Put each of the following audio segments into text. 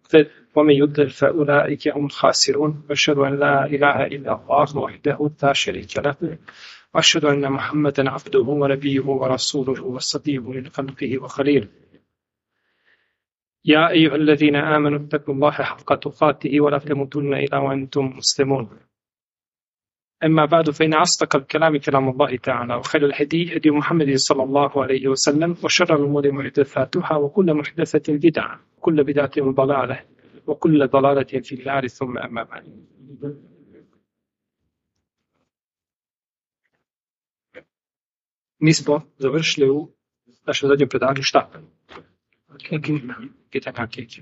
يهتد ومن يضلل فأولئك هم الخاسرون وأشهد أن لا إله إلا الله وحده لا شريك له وأشهد أن محمدا عبده ونبيه ورسوله وصفيه من خلقه وخليله يا أيها الذين آمنوا اتقوا الله حق تقاته ولا تموتن إلا وأنتم مسلمون أما بعد فإن أصدق الكلام كلام الله تعالى وخير الهدي هدي محمد صلى الله عليه وسلم وشر الأمور محدثاتها وكل محدثة بدعة وكل بدعة ضلالة وكل ضلالة في النار ثم أما بعد. Mi smo završili u našem zadnjem predavanju šta? Pitanja keke.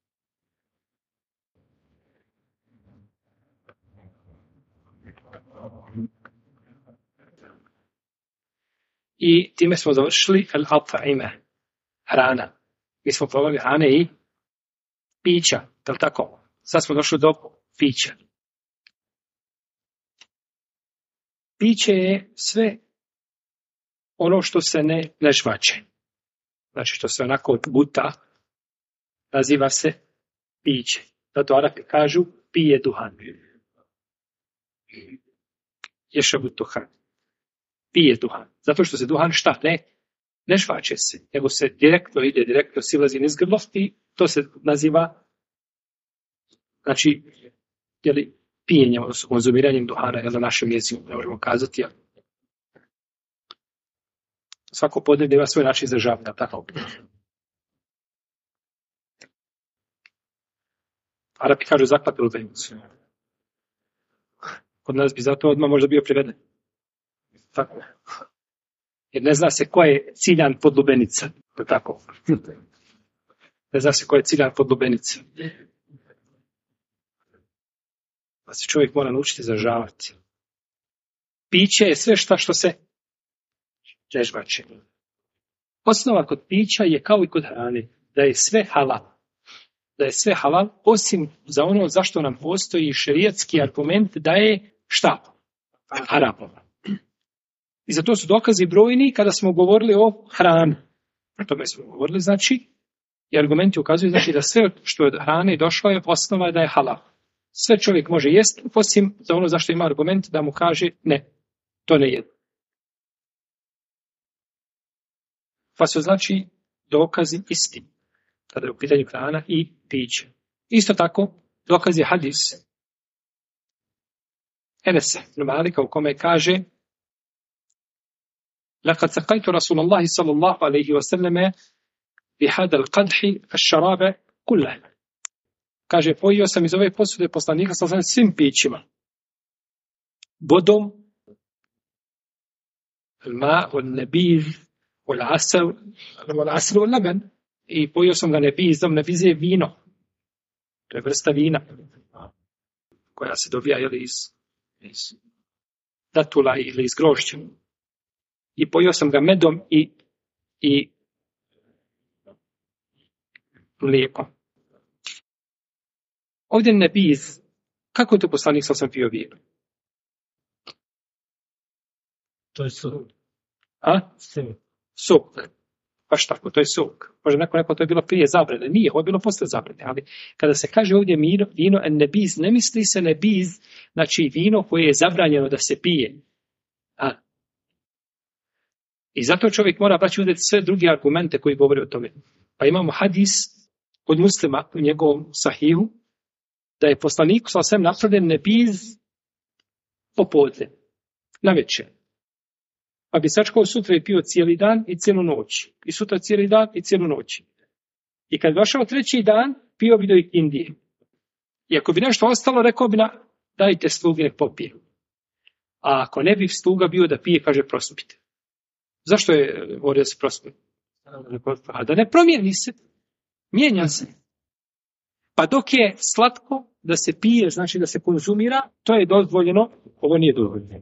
I time smo završili al-at'ime, hrana. Mi smo provali hrane i pića, je li tako? Sad smo došli do pića. Piće je sve ono što se ne žvače. Znači što se onako guta, naziva se piće. Zato Arapi kažu pije duhan. Ješabu duhan. Pije duhan. Zato što se duhan šta? Ne žvače se. Nego se direktno silazi niz grlo i to se naziva znači pijenjem, odnosno konzumiranjem duhana, na našem jeziku, ne možemo kazati. Svako podneblje ima svoj način izražavanja, tako. Arapi kažu zaklati lubenicu. Kod nas bi zato odmah možda bio priveden. Tako. Jer ne zna se ko je ciljan pod lubenica. Tako. Ne zna se ko je ciljan pod lubenica. Pa se čovjek mora naučiti izražavati. Piće je sve što se ne žvače. Osnova kod pića je kao i kod hrane, da je sve halal. Da je sve halal, osim za ono zašto nam postoji šerijatski argument da je šta? Haram. I za to su dokazi brojni kada smo govorili o hrani. O tome smo govorili, znači, i argumenti ukazuju znači, da sve što od hrane došlo je osnova da je halal. Sve čovjek može jesti, osim za ono zašto ima argument da mu kaže ne, to ne jede. Pa su znači dokazi isti, kada je u pitanju hrana i piće. Isto tako, dokaz je hadis Enesa ibn Malika u kome kaže لقد سقيت رسول الله صلى الله عليه وسلم بهذا القدح الشراب كله. Kaže, pojio sam iz ove posude poslanika sa svim pićima. Vodom, ma, nabiz, asr, laban. I pojio sam ga nebizom, nebiz je vino. To je vrsta vina koja se dobija iz datula ili iz grožđa. I pojio sam ga medom i mlijekom. Ovdje nebiz, kako je to poslanik sa sam pio vino? To je sok. A? Sok. Baš tako, to je sok. Može neko to je bilo prije zabrane. Nije, ovo je bilo posle zabrane. Ali kada se kaže ovdje vino en nebiz, ne misli se nebiz, znači vino koje je zabranjeno da se pije. I zato čovjek mora braći uzeti sve druge argumente koji govore o tome. Pa imamo hadis od Muslima u njegovom sahihu, da je poslaniku sa svem napravljen nebiz popodne, na večer. Pa bi sačkao sutra i pio cijeli dan i cijelu noć. I sutra cijeli dan i cijelu noć. I kad došao treći dan, pio bi do Indije. I ako bi nešto ostalo, rekao bi dajte slugi nek popije. A ako ne bi sluga bio da pije, kaže prospite. Zašto je govorio da se prospe? A da ne promijeni se. Mijenja se. Pa dok je slatko da se pije, znači da se konzumira, to je dozvoljeno, ovo nije dozvoljeno.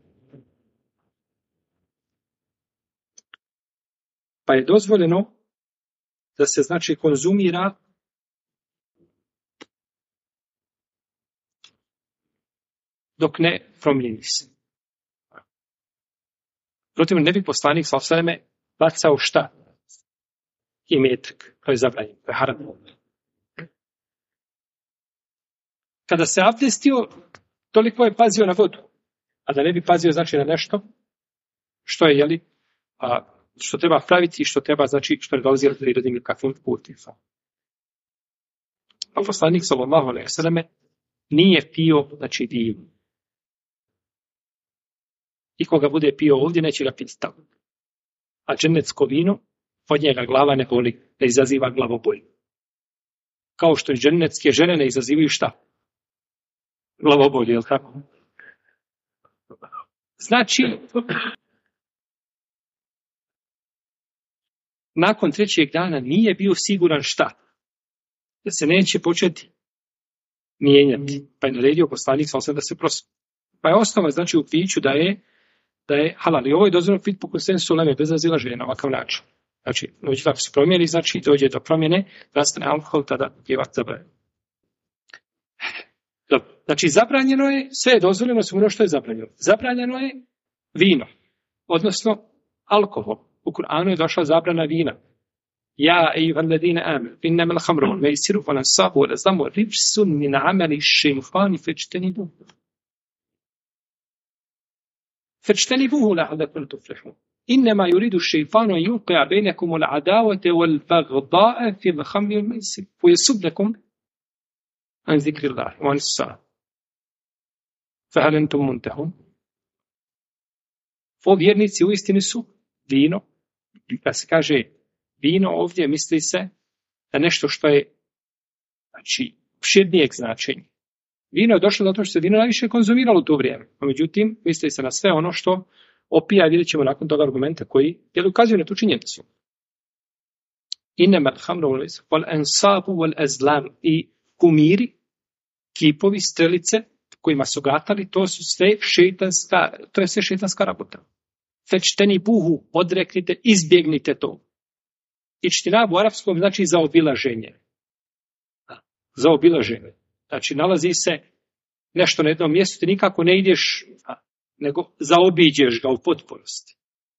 Pa je dozvoljeno da se znači konzumira dok ne promijeni se. Protiv ne bi poslanik sa osvrame bacao šta? Imetak. To je zabranjeno. To je haram. kada se abdestio, toliko je pazio na vodu. A da ne bi pazio, znači, na nešto što je, jeli, što treba praviti i što treba, znači, što ne dolazi prirodnim ili kakvim putima. Pa poslanik sallallahu alejhi ve selleme nije pio, znači, vino. I koga bude pio ovdje, neće ga piti tamo. A džennetsko vino, od njega glava ne boli, ne izaziva glavobolju. Kao što i džennetske žene ne izazivaju šta? Glavobolju, jel tako? Znači, nakon 3. dana nije bio siguran šta? Da se neće početi mijenjati. Pa je naredio poslanik sallallahu da se prosi. Pa je osnova, znači, u piću da je halal. I ovo je dozvoljeno piti po konsensusu uleme, bez razilaženja na ovakav način. Znači, ako se promijeni, znači, dođe do promjene, nastane alkohol, tada je zabranjeno. Znači, zabranjeno je, sve je dozvoljeno, samo ono što je zabranjeno. Zabranjeno je vino, odnosno alkohol. U Kur'anu je došla zabrana vina. Ja, ejuhalladine amenu, innamal khamru wal maisiru wal ansabu wal azlamu rijsun min amali šejtani fajtanibuhu. فاجتنبوه لعلكم تفلحون إنما يريد الشيطان أن يوقع بينكم العداوة والبغضاء في الخمر والميسر ويصدكم عن ذكر الله وعن الصلاة فهل أنتم منتهون. Vjernici u istini su vino. Kad se kaže vino ovdje, misli se na nešto što je, znači, širnijeg značenja. Vino je došlo zato što se vino najviše konzumiralo u to vrijeme. A međutim, misli se na sve ono što opija, vidjet ćemo nakon toga argumenta koji ukazuju na tu činjenicu. Innamal khamru wal ansabu wal azlam, i kumiri, kipovi, strelice kojima su gatali, to su sve šejtanska rabota. Fajtanibuhu, odreknite, izbjegnite to. Ičtinab u arapskom znači zaobilaženje. Zaobilaženje. Znači, nalazi se nešto na jednom mjestu, ti nikako ne ideš, nego zaobiđeš ga u potpunosti.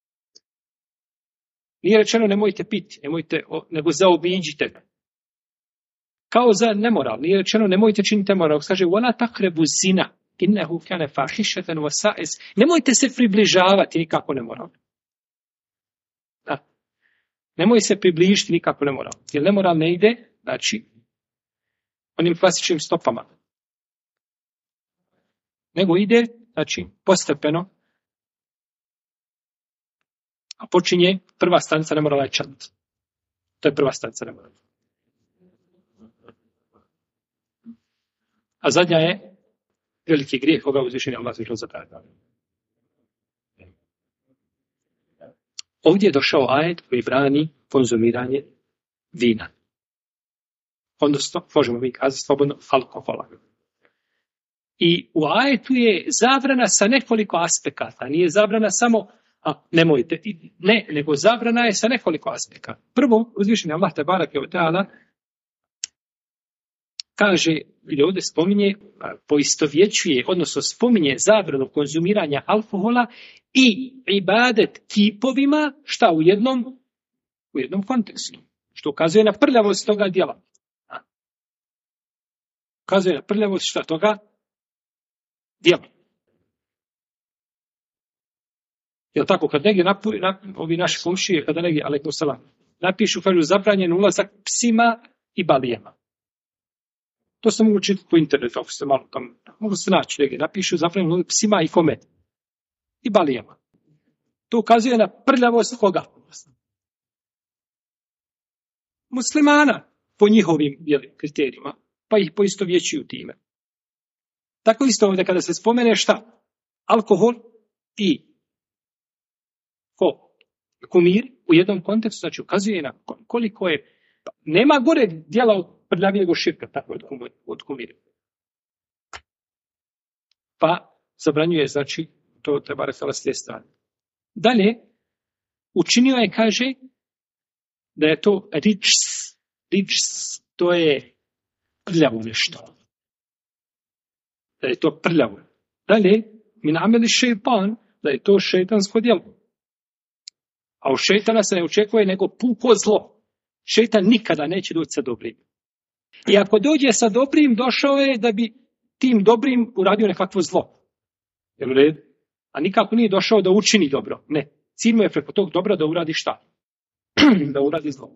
Nije rečeno nemojte piti, nego zaobiđite ga. Kao za nemoral, nije rečeno nemojte činiti moral. Kaže, wala taqrabu zina, innahu kana fahishatan wa sa'a. Nemojte se približavati nikako nemoral. Nemoj se približiti nikako nemoral. Jer nemoral ne ide, znači, onim klasičnim stopama. Nego ide, znači, postepeno, a počinje prva stanica nemorala je čant. To je prva stanica nemorala. A zadnja je veliki grijeh koga uzvišeni Allah zabranio. Ovdje je došao ajet koji brani konzumiranje vina. Odnosno, možemo mi kazati slobodno, alkohola. I u ajetu je zabrana sa nekoliko aspekata. Nije zabrana samo, nemojte, ne, nego zabrana je sa nekoliko aspekata. Prvo, uzvišeni Allah tebareke ve taala kaže, ili ovdje spominje, poistovjećuje, odnosno spominje zabranu konzumiranja alkohola i ibadet kipovima, šta u jednom kontekstu. Što ukazuje na prljavost toga djela. Ukazuje na prljavost šta toga djela. Jel tako, kad negdje ovi naši komšije, kada negdje, alejkum selam, napišu, kažu, zabranjen ulazak psima i balijama. To se mogu čitati po internetu, ako ste malo tam, mogu se naći negdje, napišu zabranjen ulazak psima i kome? I balijama. To ukazuje na prljavost koga? Muslimana, po njihovim kriterijima, pa ih poistovjećuju time. Tako isto ovdje kada se spomene šta? Alkohol i kumir u jednom kontekstu, znači ukazuje na koliko je, nema gore djela od prljavijeg širka, tako od kumira. Pa zabranjuje, znači, to treba rekala s te strane. Dalje, učinio je, kaže, da je to ričs, to je prljavo nešto. Da je to prljavo. Dalje, min ameli šejtan, da je to šejtansko djelo. A u šejtana se ne očekuje nego puko zlo. Šejtan nikada neće doći sa dobrim. I ako dođe sa dobrim, došao je da bi tim dobrim uradio nekakvo zlo. Jel u redu? A nikako nije došao da učini dobro. Ne. Cilj mu je preko tog dobra da uradi šta? Da uradi zlo.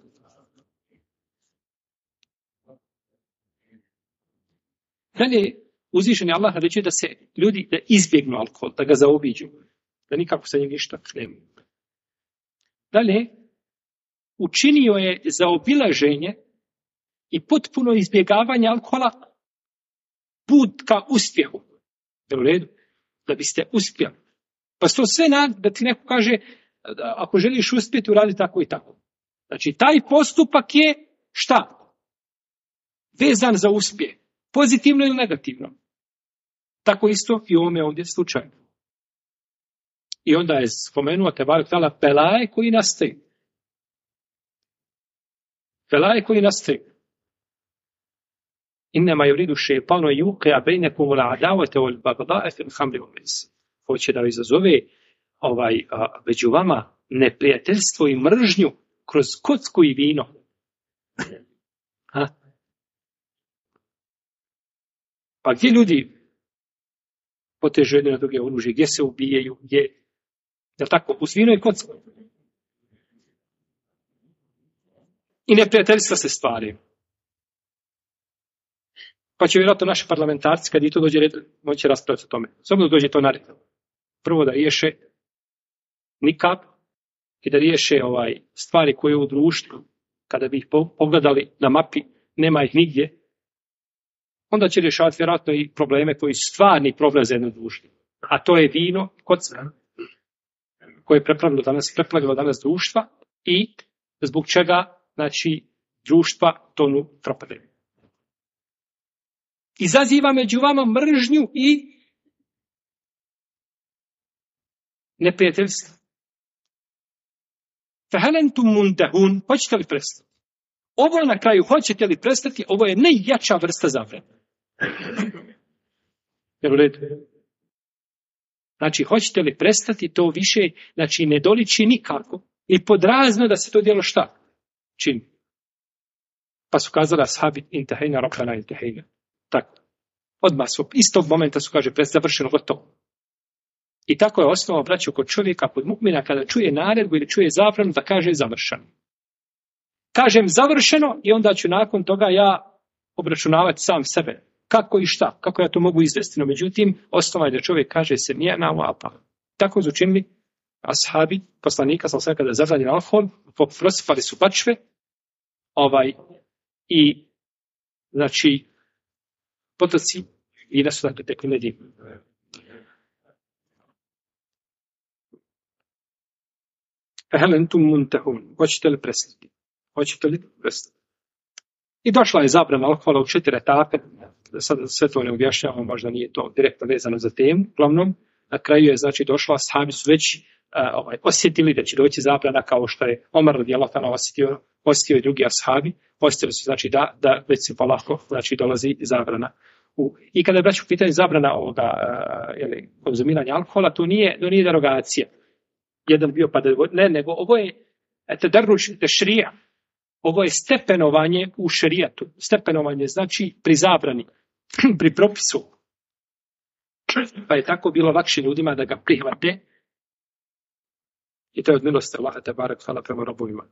Dalje, uzvišeni Allah naređuje da se ljudi da izbjegnu alkohol, da ga zaobiđu. Da nikako sa njim ništa nema. Dalje, učinio je zaobilaženje i potpuno izbjegavanje alkohola put ka uspjehu. Jel u redu? Da biste uspjeli. Pa to sve da ti neko kaže, ako želiš uspjeti, uradi tako i tako. Znači, taj postupak je šta? Vezan za uspjeh. Pozitivno ili negativno. Tako isto i u ovome ovdje slučaju. I onda je spomenuo Tebarek Tala belaje koji nastaju. Belaje koji nastaju. Innema yuridu šejtanu yuqi'a bainakum al-adawata wal-baghdha'a fil khamri wal maisir. Hoće da izazove među vama neprijateljstvo i mržnju kroz kocku i vino. Pa gdje ljudi potežu jedne na druge oružje, gdje se ubijaju, gdje, je tako, uz vino i kocku. I neprijateljstva se stvaraju. Pa će vjerojatno naši parlamentarci, kad i to dođe red, moći raspraviti o tome. Samo da dođe to na red. Prvo da riješe nikab i da riješe stvari koje u društvu, kada bi ih pogledali na mapi, nema ih nigdje, onda će rješavati vjerojatno i probleme koji su stvarni problem za jedno društvo. A to je vino, kocka, koje je preplavilo danas društva i zbog čega, znači, društva tonu propadaju. Izaziva među vama mržnju i neprijateljstvo. Fehelentum muntahun, hoćete li prestati? Ovo na kraju, hoćete li prestati, ovo je najjača vrsta zabrane. Jel u redu? Znači, hoćete li prestati, to više, znači, ne doliči nikako. I podrazno da se to djelo šta? Čini. Pa su kazali ashabi intehejna, rokana intehejna. Tako. Odmah su, istog momenta su, kaže, završeno, gotovo. I tako je osnova, braćo, kod čovjeka, kod mu'mina, kada čuje naredbu ili čuje zabranu, da kaže završeno. Kažem završeno i onda ću nakon toga ja obračunavati sam sebe. Kako i šta? Kako ja to mogu izvesti? No, međutim, osnova je da čovjek kaže se mijena u apa. Tako su učinili ashabi, poslanika, sam sve kada zabranjen alkohol, prosipali su bačve, i, znači, potoci i da su dakle tekli med njim. Fehelentum muntahun. Hoćete li prestati? Hoćete li prestati? I došla je zabrana alkohola u 4 etape. Sad sve to ne objašnjavamo, možda nije to direktno vezano za temu. Uglavnom, na kraju je, znači, došla, sahabi su već osjetili da će doći zabrana, kao što je Omar radijallahu anhu osjetio i drugi ashabi. Osjetili su, znači, da već se polako, znači, dolazi zabrana. I kada je braću u pitanju zabrana konzumiranja alkohola, to nije derogacija. Jedan bio pa nego ovo je tedarruč tešrija. Ovo je stepenovanje u šerijatu. Stepenovanje znači pri zabrani, pri propisu. Pa je tako bilo lakše ljudima da ga prihvate. I to je od milosti Allaha tebarek hvala prema robovima.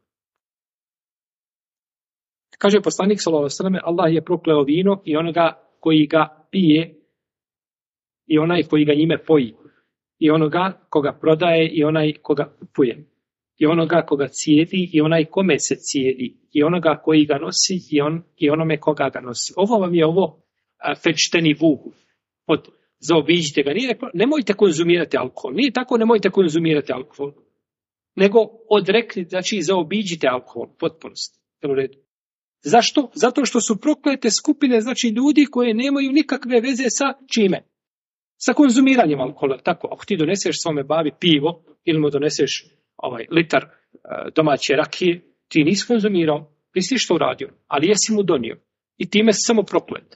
Kaže poslanik sallallahu alejhi ve selleme, Allah je prokleo vino i onoga koji ga pije i onaj koji ga njime poji. I onoga koga prodaje i onaj koga kupuje. I onoga koga cijedi i onaj kome se cijedi. I onoga koji ga nosi i onome koga ga nosi. Ovo vam je fečteni vuhu. Zaobiđite ga. Nije rekao, nemojte konzumirati alkohol. Nije tako, nemojte konzumirati alkohol. Nego odrekli, znači zaobiđite alkohol. Potpunosti. Zašto? Zato što su proklete skupine, znači ljudi koje nemaju nikakve veze sa čime? Sa konzumiranjem alkohola. Tako, ako ti doneseš svome babi pivo ili mu doneseš litar domaće rakije, ti nisi konzumirao, nisi što uradio, ali jesi mu donio. I time si samo proklet.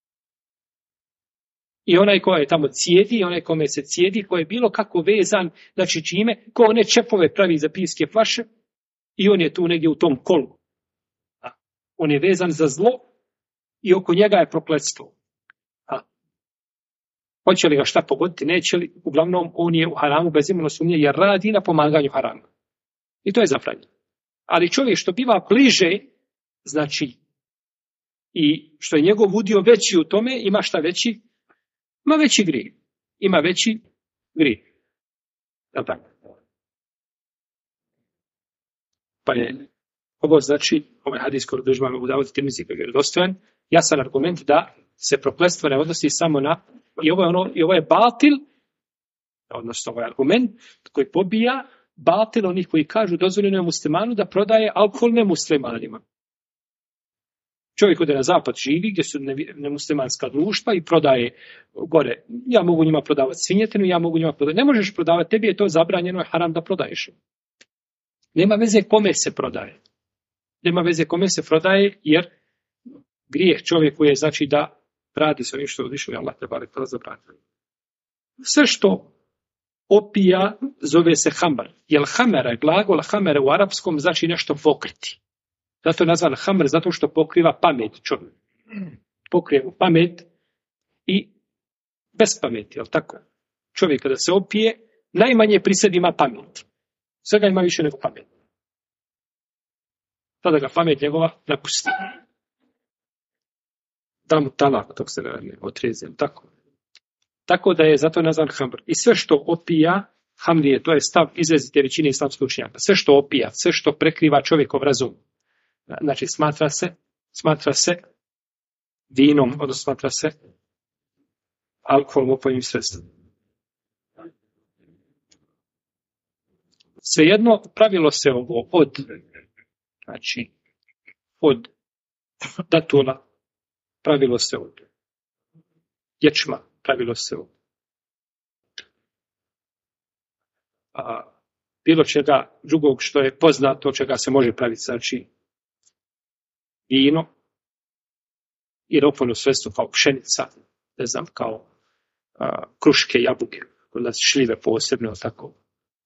I onaj ko je tamo cijedi, i onaj kome se cijedi, ko je bilo kako vezan, znači čime, ko one čepove pravi za pivske flaše, i on je tu negdje u tom kolu. On je vezan za zlo i oko njega je prokletstvo. Hoće li ga šta pogoditi, neće li, uglavnom on je u haramu bez imalo sumnje jer radi na pomaganju haramu. I to je zabranjeno. Ali čovjek što biva bliže, znači, i što je njegov udio veći u tome, ima šta veći? Ima veći grijeh. Ima veći grijeh. Jel' tako? Pa je ovo znači, ovaj hadis koji državamo u Davud Tirmizi koji je vjerodostojan, jasan argument da se prokletstvo ne odnosi samo na, i ovo je batil, odnosno ovaj argument koji pobija batil onih koji kažu dozvoljeno je muslimanu da prodaje alkohol nemuslimanima. Čovjek ode na zapad živi gdje su nemuslimanska društva i prodaje gore. Ja mogu njima prodavati svinjetinu, ja mogu njima prodavati. Ne možeš prodavati, tebi je to zabranjeno, je haram da prodaješ. Nema veze kome se prodaje. Nema veze kome se prodaje, jer grijeh čovjeku je znači da radi sa onim što odišao i Allah te barek tada zabraniti. Sve što opija zove se hamar. Jer hamera, glagol hamera u arapskom znači nešto pokriti. Zato je nazvan hamr, zato što pokriva pamet čovjek. Pokriva pamet i bez pameti, jel tako? Čovjek kada se opije, najmanje pri sebi ima pamet. Svega ima više nego pamet. Tada ga pamet njegova napusti. Da mu talak, dok se ne otreze, tako. Tako da je zato nazvan hamr. I sve što opija, hamrije, to je stav izrazite većine islamskih učenjaka. Sve što opija, sve što prekriva čovjekov razum. Znači, smatra se vinom, odnosno smatra se alkoholom, opojnim sredstvom. Svejedno, pravilo se ovo od datula, pravilo se od ječma, pravilo se od bilo čega drugog što je poznato, čega se može praviti, znači vino i opojno sredstvo kao pšenica, ne znam, kao kruške, jabuke, kod nas šljive posebno, tako.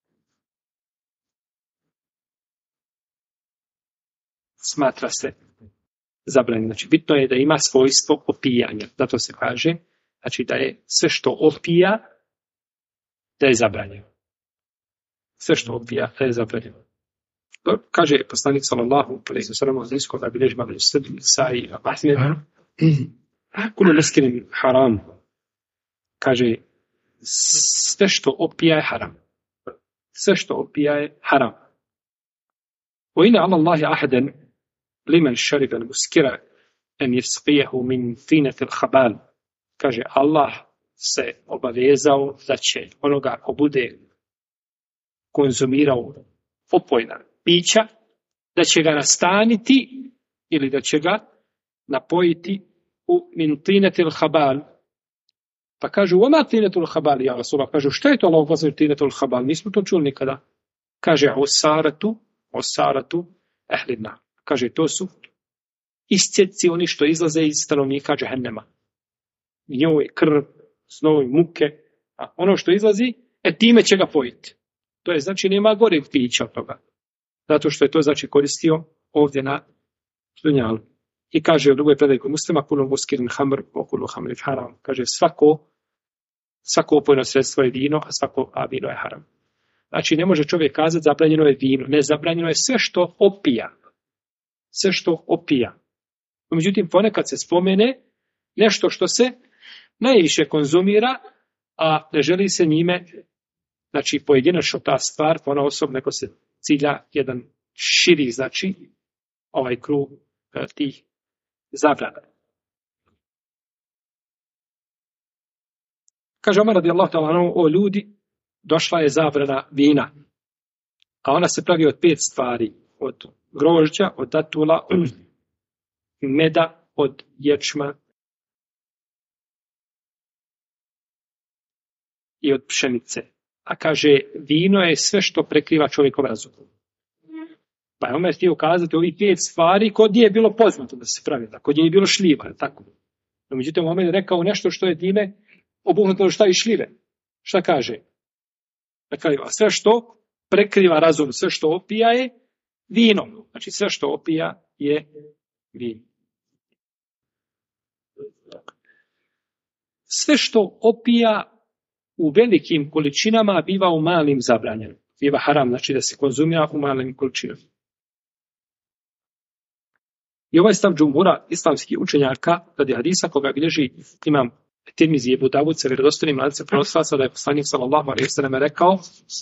Smatra se zabranjeno. Znači, bitno je da ima svojstvo opijanja. Zato se kaže, znači da je sve što opija, da je zabranjeno. Sve što opija, da je zabranjeno. Kaže poslanik sallallahu alejhi ve sellem od riskog da bilježi Ibn Sa'i Ahmed kullu muskirin haram. Kaže sve što opija je haram. Sve što opija je haram. Wa inna 'ala Allahi ahadan liman shariba al-muskira an yasqiyahu min tinati al-khabal. Kaže Allah se obavezao da će onoga ko bude konzumirao opojna pića, da će ga nastaniti ili da će ga napojiti u min tinatil habal. Pa kažu, oma tinatul habal, ja Rasulullah, kažu, šta je to Allah upozor tinatul habal? Nismo to čuli nikada. Kaže, osaratu ehlina. Kaže, to su iscjeci oni što izlaze iz stanovnika džehennema. Njoj krv, snoj, muke, a ono što izlazi, time će ga pojiti. To je, znači, nema gore pića od toga. Zato što je to, znači, koristio ovdje na dunjalu. I kaže u drugoj predaji kod muslima, kullu muskirin hamr, kullu hamrin haram. Kaže, svako opojno sredstvo je vino, a vino je haram. Znači, ne može čovjek kazati zabranjeno je vino. Ne, zabranjeno je sve što opija. Sve što opija. Međutim, ponekad se spomene nešto što se najviše konzumira, a ne želi se njime, znači, pojedinačno ta stvar, ona osobno, neko se cilja jedan širi, znači, ovaj krug tih zabrana. Kaže Omar radijallahu ta'ala anhu, o ljudi, došla je zabrana vina, a ona se pravi od 5 stvari, od grožđa, od datula, od meda, od ječma i od pšenice. A kaže, vino je sve što prekriva čovjekov razum. Pa je Omer htio ukazati ovih 5 stvari kod nje je bilo poznato da se pravi, kod nje je bilo šljiva, tako. No, međutim, Omer je rekao nešto što je time obuhnuto šta i šljive. Šta kaže? Dakle, sve što prekriva razum, sve što opija je vino. Znači, sve što opija je vino. sve što opija u velikim količinama biva u malim zabranjeno. Biva haram, znači da se konzumira u malim količinama. I ovaj stav džumhura islamskih učenjaka, radi hadisa koga bilježi imam Tirmizi i Ebu Davud sa vjerodostojnim lancem prenoslaca, da je poslanik sallallahu alejhi ve sellem rekao: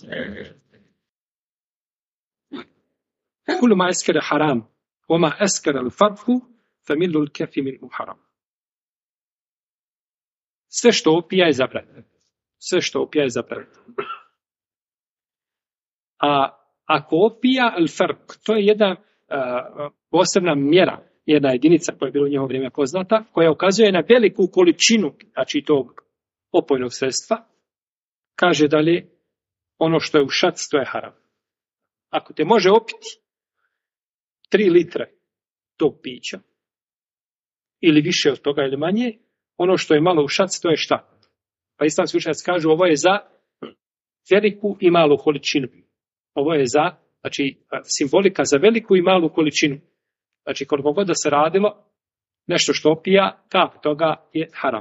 Kullu ma askara haram, wa ma askara al-farhu, fa millu al-kafi minhu haram. Sve što opija je zabranjeno. Sve što opija je zabranjeno. A ako opija al-farq, to je jedna posebna mjera, jedna jedinica koja je bila u njegovo vrijeme poznata, koja ukazuje na veliku količinu, znači tog opojnog sredstva, kaže dalje, ono što je u šac, to je haram. Ako te može opiti 3 litre tog pića, ili više od toga ili manje, ono što je malo u šac, to je šta? Pa islamski učenjaci kažu, ovo je za veliku i malu količinu. Ovo je za, znači, simbolika za veliku i malu količinu. Znači, koliko god da se radilo, nešto što opija, kap toga je haram.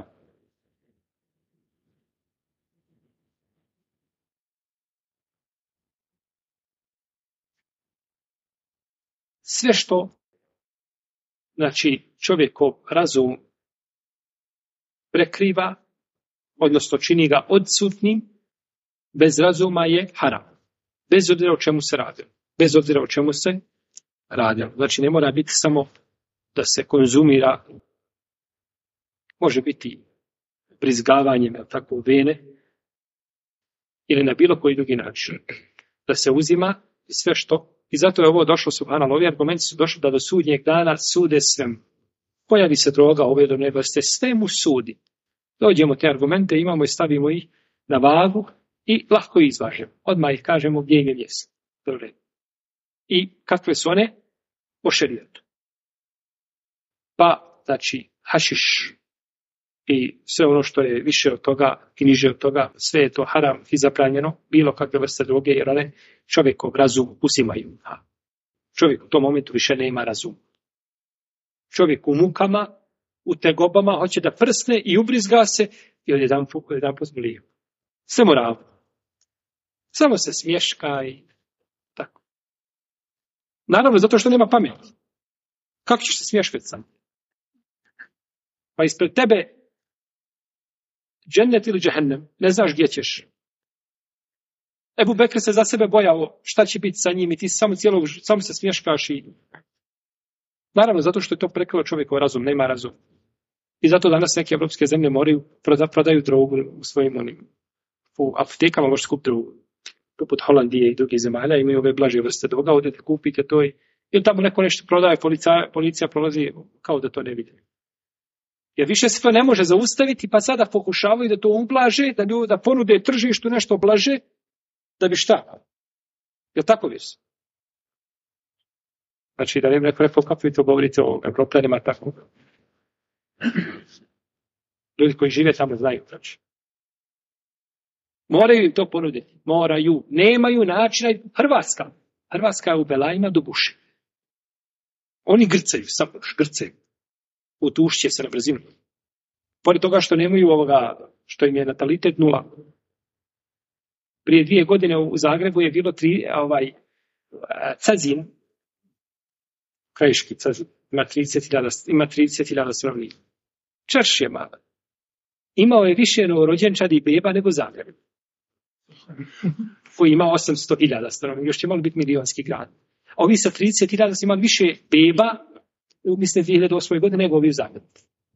Sve što, znači, čovjekov razum prekriva, odnosno čini ga odsutnim, bez razuma je haram. Bez obzira o čemu se radi. Bez obzira o čemu se radi. Znači, ne mora biti samo da se konzumira, može biti brizgavanjem, tako, vene, ili na bilo koji drugi način. Da se uzima sve što, i zato je ovo došlo, subhanallah, ovi argumenti su došli da do sudnjeg dana sude svem. Pojavi se droga, ove do vrste, sve mu sudi. Dođemo te argumente, imamo i stavimo ih na vagu i lahko izvažemo. Odmah ih kažemo gdje im je mjesto. I kakve su one? Po šerijetu. Pa, znači, hašiš i sve ono što je više od toga i niže od toga, sve je to haram i zabranjeno, bilo kakve vrste droge, jer one čovjekov razum uzimaju. Čovjek u tom momentu više ne ima razum. Čovjek u mukama, u tegobama, hoće da prsne i ubrizga se i odjedan pozbolio. Sve moravu. Samo se smješka i tako. Naravno, zato što nema pameti. Kako ćeš se smješkati sam? Pa ispred tebe džennet ili džehennem, ne znaš gdje ćeš. Ebu Bekr se za sebe bojao šta će biti sa njim i ti samo se smješkaš i... Naravno, zato što je to prekrilo čovjekov razum, nema razum. I zato danas neke evropske zemlje moraju prodaju drogu u svojim onim. U apotekama možete kupiti drogu. Poput Holandije i drugih zemalja imaju ove blaže vrste droga, odete kupite to ili tamo neko nešto prodaje, policija prolazi kao da to ne vidi. Jer više se to ne može zaustaviti, pa sada pokušavaju da to ublaže, da ponude tržištu nešto blaže, da bi šta? Je li tako viš? Znači, da ne bi neko rekao kako vi to govorite o Evropljanima, tako. Ljudi koji žive tamo znaju, znači. Moraju im to ponuditi. Moraju. Nemaju načina. Hrvatska je u belajima do buše. Oni grcaju, samo grcaju. Utušće se na brzinu. Pored toga što nemaju ovoga, što im je natalitet 0. Prije 2 godine u Zagrebu je bilo Cazin, krajiški Cazin, ima 30.000 stanovnika. Čarš je mala. Imao je više novorođenčadi i beba nego Zagreb. Koji ima 800.000 stanovnika. Još će malo biti milionski grad. A ovi sa 30.000 su imali više beba, mislim 2008. godine, nego ovi u Zagrebu.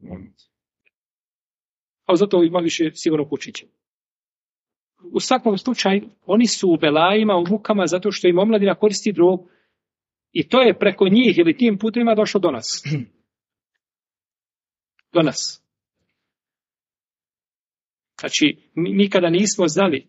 A zato ima više sigurno kućiće. U svakom slučaju, oni su u belajima, u mukama, zato što im omladina koristi drogu. I to je preko njih ili tim putima došlo do nas. Do nas. Znači, mi kada nismo znali,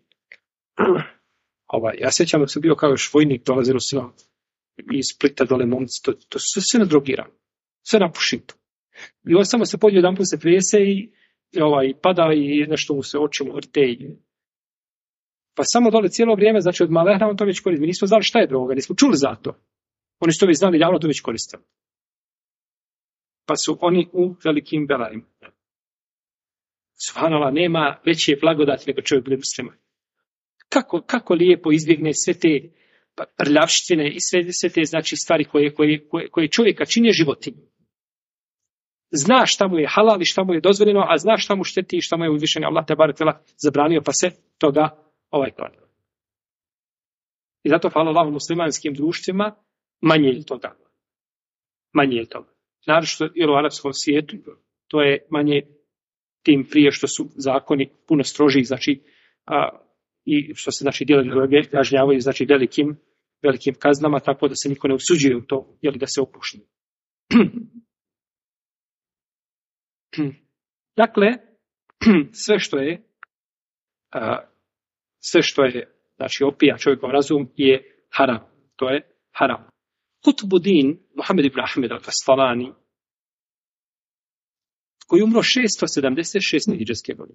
ja sjećam da sam bio kao još vojnik, dolazilo se iz Splita dole momci, to sve nadrogirano. Sve napušito. I on samo se pođe jedan put se prijese i pada i nešto mu se očimo vrte. Pa samo dole cijelo vrijeme, znači od malehna on to već koristi. Mi nismo znali šta je droga, nismo čuli za to. Oni su to već znali, javno to već koristili. Pa su oni u velikim belajima. Subhanallah, nema veće blagodati nego čovjek bude musliman. Kako lijepo izbjegne sve te prljavštine i sve te znači stvari koje čovjeka čine životinje. Zna šta mu je halal i šta mu je dozvoljeno, a zna šta mu šteti i šta mu je uzvišeni Allah te barek tela zabranio, pa se toga klanja. I zato hvala Allahu muslimanskim društvima manje je toga. Naravno u arapskom svijetu to je manje, tim prije što su zakoni puno strožiji, znači i što se znači djela droge kažnjavaju znači velikim kaznama, tako da se niko ne usuđuje u to, da se opušta. Dakle, sve što je znači opija čovjekov razum je haram. To je haram. Kutbuddin Muhammed ibn Ahmed al-Kastalani, koji je umro 676. hidžrske godine.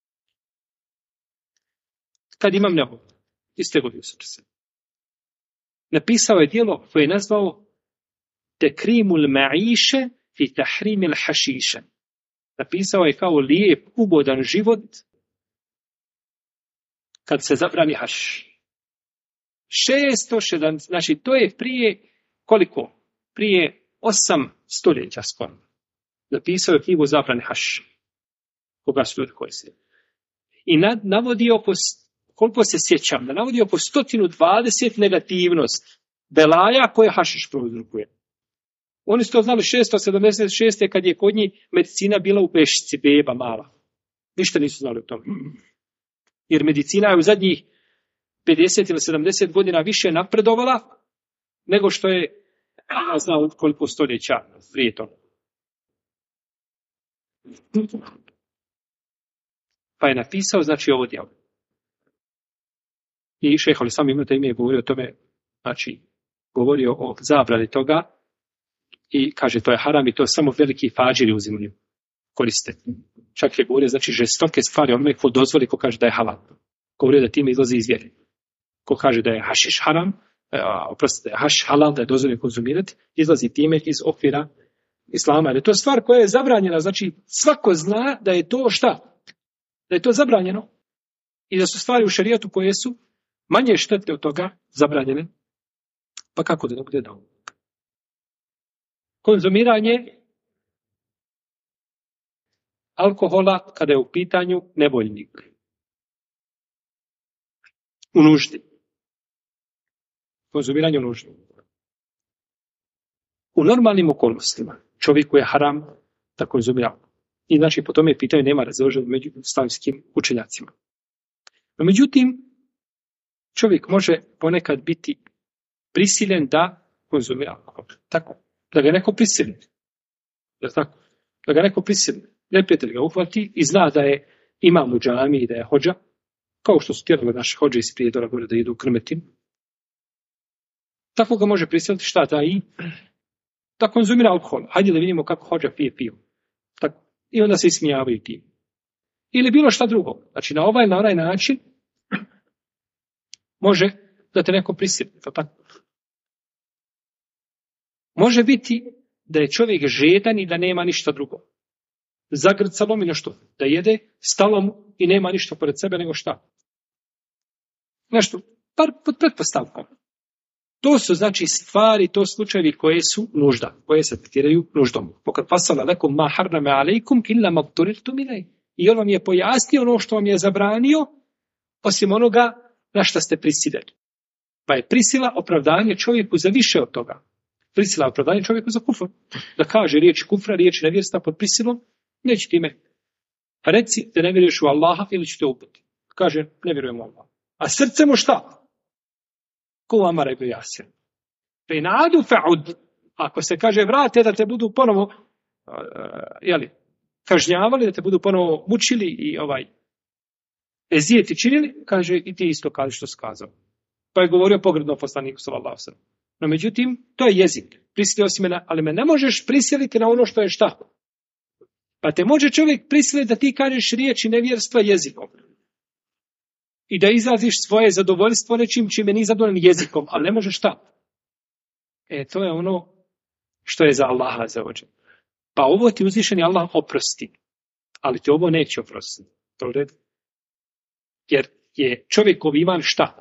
Kad Imam Nevevi, iste godine se. Napisao je djelo koje je nazvao Tekrimul Ma'iše fi Tahrimil Hašiše. Napisao je kao lijep, ugodan život kad se zabrani haš. 660, znači to je prije koliko? Prije 8 stoljeća skoro. Napisao je knjigu Zabrani haš. Koga su ljudi koji se. I navodi koliko se sjećam, da navodi oko 120 negativnost belaja koje hašiš prouzrokuje. Oni su to znali 676. kad je kod njih medicina bila u pešici, beba mala. Ništa nisu znali o tome. Jer medicina je u zadnjih 50 ili 70 godina više napredovala nego što je znao koliko stoljeća prije toga. Pa je napisao znači ovo djelo. I šejh al-Islam Ibn Tejmije govorio o tome, znači govorio o zabrani toga i kaže to je haram i to samo veliki fadžiri uzimaju, koriste. Čak je govorio znači žestoke stvari, onome ko dozvoli, ko kaže da je halal. Govorio da time izlazi iz vjere. Ko kaže da je hašiš haram, oprostite, haš halal, da je dozvoljeno konzumirati, izlazi time iz okvira islama. Jer to je stvar koja je zabranjena, znači svako zna da je to šta? Da je to zabranjeno. I da su stvari u šerijatu koje su manje štetne od toga zabranjene. Pa kako da ne bude da? Konzumiranje alkohola kada je u pitanju nevoljnik. U nuždi. Konzumiranje u nuždi. U normalnim okolnostima čovjeku je haram da konzumira. I znači po tome pitanje nema razilaženja među islamskim učenjacima. No međutim, čovjek može ponekad biti prisiljen da konzumira alkohol. Tako. Da ga neko prisili. Tako. Da ga neko prisili. Neprijatelj ga uhvati i zna da je imam u džami i da je hođa, kao što su tjerali naše hođe iz Prijedora gore da idu u Krmetin. Tako ga može prisiliti šta da konzumira alkohol. Hajde da vidimo kako hođa pije pivo. Tako. I onda se ismijavaju tim. Ili bilo šta drugo. Znači na onaj način može da te neko prisili. Tako. Može biti da je čovjek žedan i da nema ništa drugo. Zagrcalo mi nešto da jede, stalo mu i nema ništa pored sebe nego šta. Nešto, par pod pretpostavkom. To su znači stvari, to slučajevi koje su nužda, koje se tretiraju nuždom. Pokad pasala lekom ma harrame alejkum illa ma turirtum ilej. I on vam je pojasnio ono što vam je zabranio, osim onoga na šta ste prisiljeni. Pa je prisila opravdanje čovjeku za više od toga. Prisila opravdanje čovjeku za kufr. Da kaže riječ kufra, riječ nevjerstva pod prisilom, neće time. Pa reci da ne vjeruješ u Allaha ili ću te ubiti. Kaže, ne vjerujem u Allaha. A srce mu šta? Ko Amara ibn Jasir. Penadu fa'ud. Ako se kaže vrate da te budu ponovo kažnjavali, da te budu ponovo mučili i ezijeti činili, kaže i ti isto kaže što si kazao. Pa je govorio pogrdno poslaniku sallallahu alejhi ve sellem. No međutim, to je jezik. Prisilio si me ali me ne možeš prisiliti na ono što je šta. Pa te može čovjek prisiliti da ti kažeš riječi nevjerstva jezikom. I da izraziš svoje zadovoljstvo nečim čime nije zadovoljan jezikom, ali ne možeš šta. To je ono što je za Allaha zaođen. Pa ovo ti uzvišeni Allah oprosti. ali ti ovo neće oprostiti. To red. Jer je čovjekov iman šta?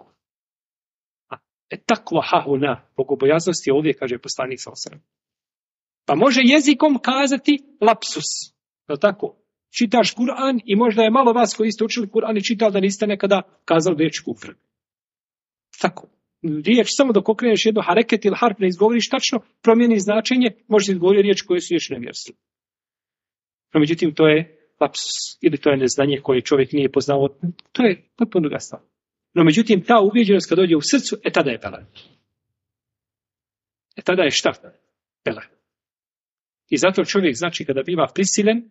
Takva hahuna, bogobojaznost je ovdje, kaže poslanik sallallahu alejhi ve sellem. Pa može jezikom kazati lapsus. Je tako? Čitaš Kur'an i možda je malo vas koji ste učili Kur'an i čitali da niste nekada kazali riječ kufr. Tako. Riječ samo dok okreneš jedno hareket ili harf ne izgovoriš tačno, promijeni značenje, možeš izgovoriti riječ koju su još nevjerstvo. No, međutim, to je lapsus ili to je neznanje koje čovjek nije poznao. To je potpuno druga stvar. No, međutim, ta uvjeđenost kad dođe u srcu, tada je bela. Tada je šta? Bela. I zato čovjek, znači, kada biva prisilen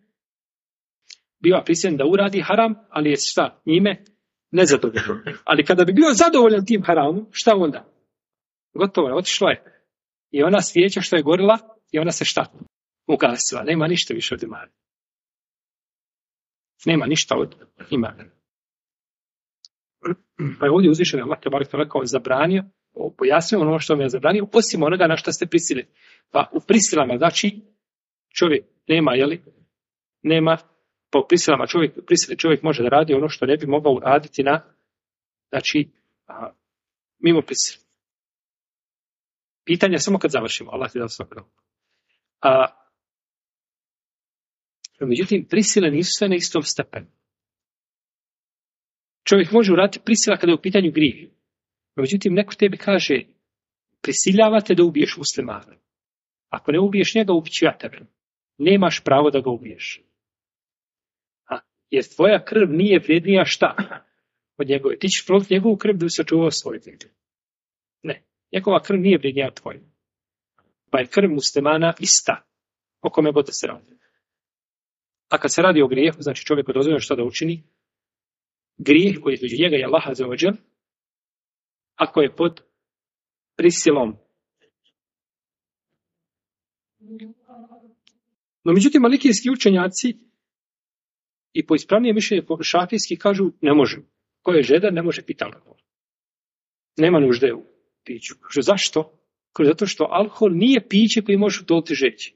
da uradi haram, ali je šta? Njime nezadovoljan. Ali kada bi bio zadovoljan tim haramom, šta onda? Gotovo je, otišlo je. I ona svijeća što je gorila, i ona se šta? Ugasila. Nema ništa više od imana. Nema ništa od imana. Pa je ovdje uzvišen Allah te barek kao zabranio, pojasnio ono što vam je zabranio, osim onoga na što ste prisilili. Pa u prisilama, znači, čovjek nema, nema, po prisilama čovjek može da radi ono što ne bi mogao uraditi znači, mimo prisile. Pitanje je samo kad završimo, Allah ti da svakako. Međutim, prisile nisu sve na istom stepenu. Čovjek može uraditi prisila kada je u pitanju grijeh. Međutim, neko tebi kaže, prisiljavate da ubiješ muslimana. Ako ne ubiješ njega, ubiću ja tebe. Nemaš pravo da ga ubiješ. Jer tvoja krv nije vrijednija šta? Od njegove. Ti ćeš proliti njegovu krv da bi sačuvao svoju krv. Ne. Njegova krv nije vrijednija od tvoje. Pa je krv muslimana ista. O kome god da se radi. A kad se radi o grijehu, znači čovjek dozvoljeno što da učini, grijeh koji je između njega i Allaha azza wa džal, ako je pod prisilom. No, međutim, malikijski učenjaci i po ispravnije mišljenje šafijski kažu ne može. Ko je žedan, ne može piti alkohol. Nema nužde u piću. Kaže, zašto? Kaže, zato što alkohol nije piće koji može utoliti žeći.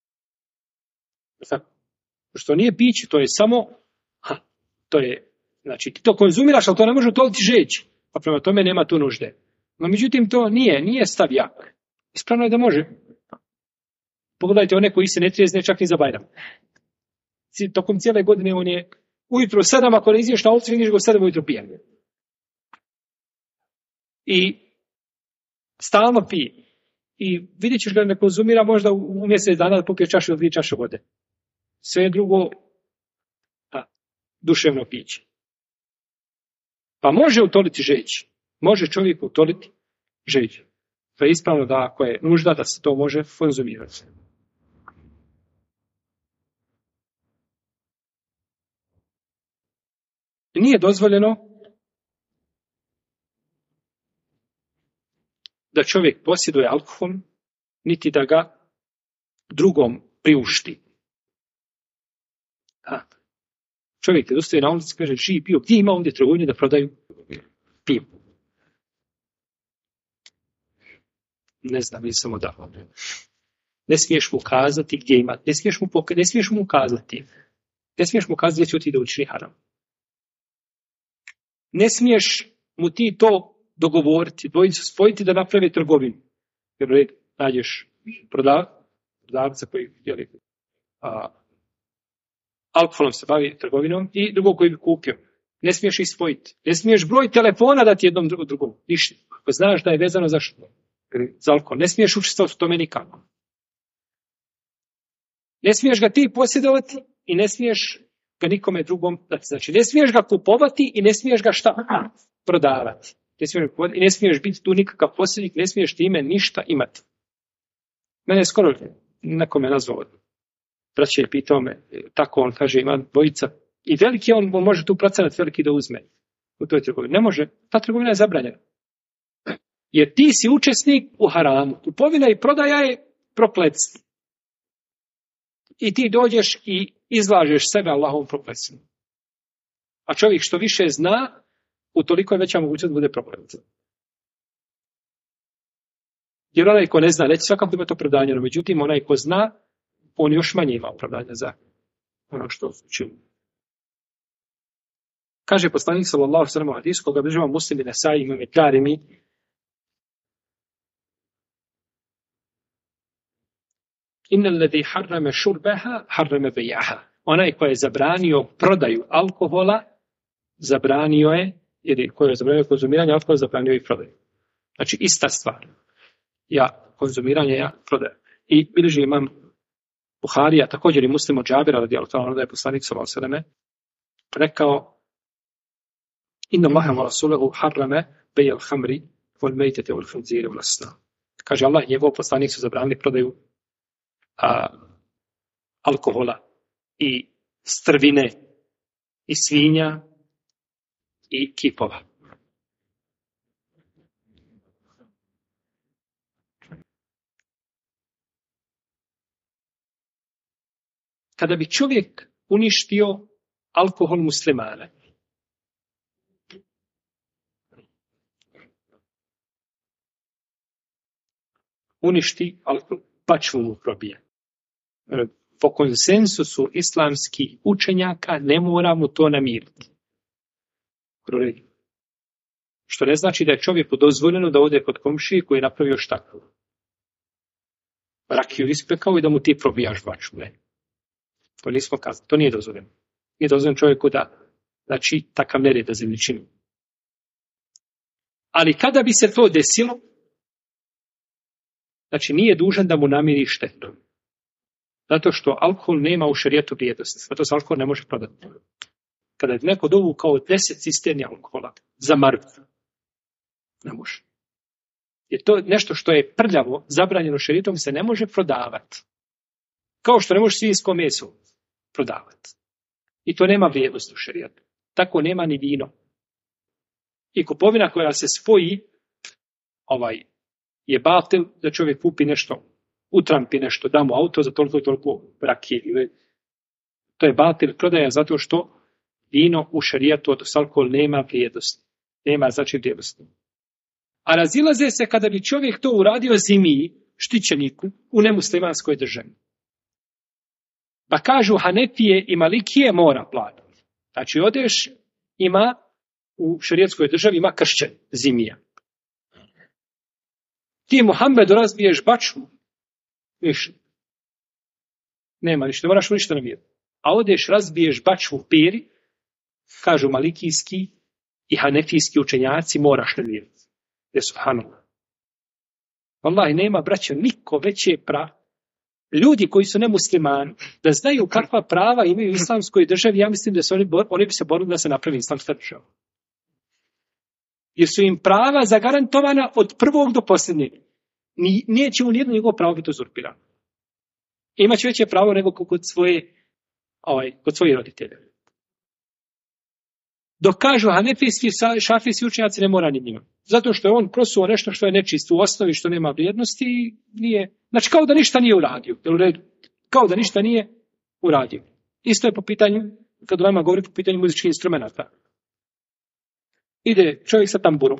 Što nije piće, to je samo, to je, znači ti to konzumiraš, ali to ne može utoliti žeći. Pa prema tome nema tu nužde. No, međutim, to nije stav jak. Ispravno je da može. Pogledajte one koji se ne trijezne čak ni za Bajram. Tokom cijele godine on je ujutro 7, ako ne izješ na ulici, vidiš ga u 7 ujutro pijan. I stalno pije. I vidjet ćeš ga ne konzumira možda u mjesec dana da popije čašu ili 2 čaše vode. Sve je drugo duševno piće. Pa može utoliti žeđ. Može čovjek utoliti žeđ. To je ispravno da ako je nužda da se to može konzumirati. Nije dozvoljeno da čovjek posjeduje alkohol, niti da ga drugom priušti. Čovjek je dostoji na ulici, kaže, živi pivo, gdje ima ovdje trgovine da prodaju pivo? Ne znam, nisam odavno. Ne smiješ mu kazati gdje ima, ne smiješ mu ukazati. Ne smiješ mu kazati gdje će ti da učini haram. Ne smiješ mu ti to dogovoriti, dvojicu spojiti da naprave trgovinu. Jer nađeš prodavca koji alkoholom se bavi trgovinom i drugog koji bi kupio. Ne smiješ ih spojiti. Ne smiješ broj telefona dati jednom drugom. Ništa. Ako znaš da je vezano za alkohol. Ne smiješ učestvovati u tome nikako. Ne smiješ ga ti posjedovati i ne smiješ ga nikome drugom dati. Znači, ne smiješ ga kupovati i ne smiješ ga šta? Prodavati. I ne smiješ biti tu nikakav posjednik, ne smiješ time ništa imati. Mene je skoro nekome nazvao. Braće je pitao me, tako on kaže, ima dvojica. I veliki on može tu procenat veliki da uzme u toj trgovini. Ne može, ta trgovina je zabranjena. Jer ti si učesnik u haramu. Kupovina i prodaja je prokletstvo. I ti dođeš i izlažeš sebe Allahovom prokletstvu. A čovjek što više zna, utoliko je veća mogućnost da bude proklet. Jer onaj ko ne zna, neće svakako ima to opravdanje, no međutim onaj ko zna, on još manje ima opravdanja za ono što čini. Kaže poslanik sallallahu alejhi ve sellem u hadisu koga bilježi Muslim i Nesai i Darimi, innal ladhi harrama shurbaha harrama bay'aha. Onaj ko je zabranio prodaju alkohola, zabranio je, ili ko je zabranio konzumiranje alkohola, zabranio i prodaju. Znači ista stvar. Ja konzumiranje, ja prodaju. I bilježi imam Buharija, također i Muslim od Džabira radijallahu ta'ala, da je poslanik sallallahu alejhi ve sellem rekao: inna Allaha wa rasulahu harrama bay' al-khamri wal maytati wal khinziri wal asnam. Kaže Allah i njegov poslanik su zabranili prodaju alkohola i strvine i svinja i kipova. Kada bi čovjek uništio alkohol muslimana, uništi alkohol, pačvu mu probije. Po konsensusu islamskih učenjaka ne mora mu to namiriti. Što ne znači da je čovjeku dozvoljeno da ode kod komšije koji je napravio štaklu. Rakiju ispekao i da mu ti probijaš bačvu. Ne. To nismo kazali. To nije dozvoljeno. Nije dozvoljeno čovjeku da znači takav nered da zemlji čini. Ali kada bi se to desilo, znači nije dužan da mu namiri štetu. Zato što alkohol nema u šerijetu vrijednosti. Zato se alkohol ne može prodati. Kada je neko dovukao 10 cisterni alkohola za marku, ne može. Jer to nešto što je prljavo, zabranjeno šerijetom, se ne može prodavati. Kao što ne može svinjsko meso prodavati. I to nema vrijednosti u šerijetu. Tako nema ni vino. I kupovina koja se spoji, je batil da čovjek kupi nešto, utrampi nešto, da mu auto za toliko i toliko rakije. To je batil prodaja zato što vino u šerijatu od alkohol nema vrijednosti. Nema znači vrijednosti. A razilaze se kada bi čovjek to uradio zimiji, štićeniku, u nemuslimanskoj državi. Pa kažu Hanefije i Malikije mora platiti. Znači odeš, ima u šerijatskoj državi ima kršćan, zimija. Ti Muhammedu razbiješ bačvu, više. Nema ništa, ne moraš ništa namiriti. A odeš, razbiješ bačvu u peri, kažu malikijski i hanefijski učenjaci, moraš namiriti. Je subhanallah. Wallahi, nema, braćo, niko veće ljudi koji su nemuslimani, da znaju kakva prava imaju u islamskoj državi, ja mislim da se oni bi se borili da se napravi islamska država. Jer su im prava zagarantovana od prvog do posljednjeg. Neće mu nijedno njegovo pravo biti uzurpirano. Imaće veće pravo nego kod svojih roditelja. Dok kažu hanefijski, šafijski učenjaci ne mora ni njima. Zato što je on prosuo nešto što je nečisto u osnovi, što nema vrijednosti i nije. Znači kao da ništa nije uradio. Kao da ništa nije uradio. Isto je po pitanju, kad ulema govori po pitanju muzičkih instrumenata. Ide čovjek sa tamburom.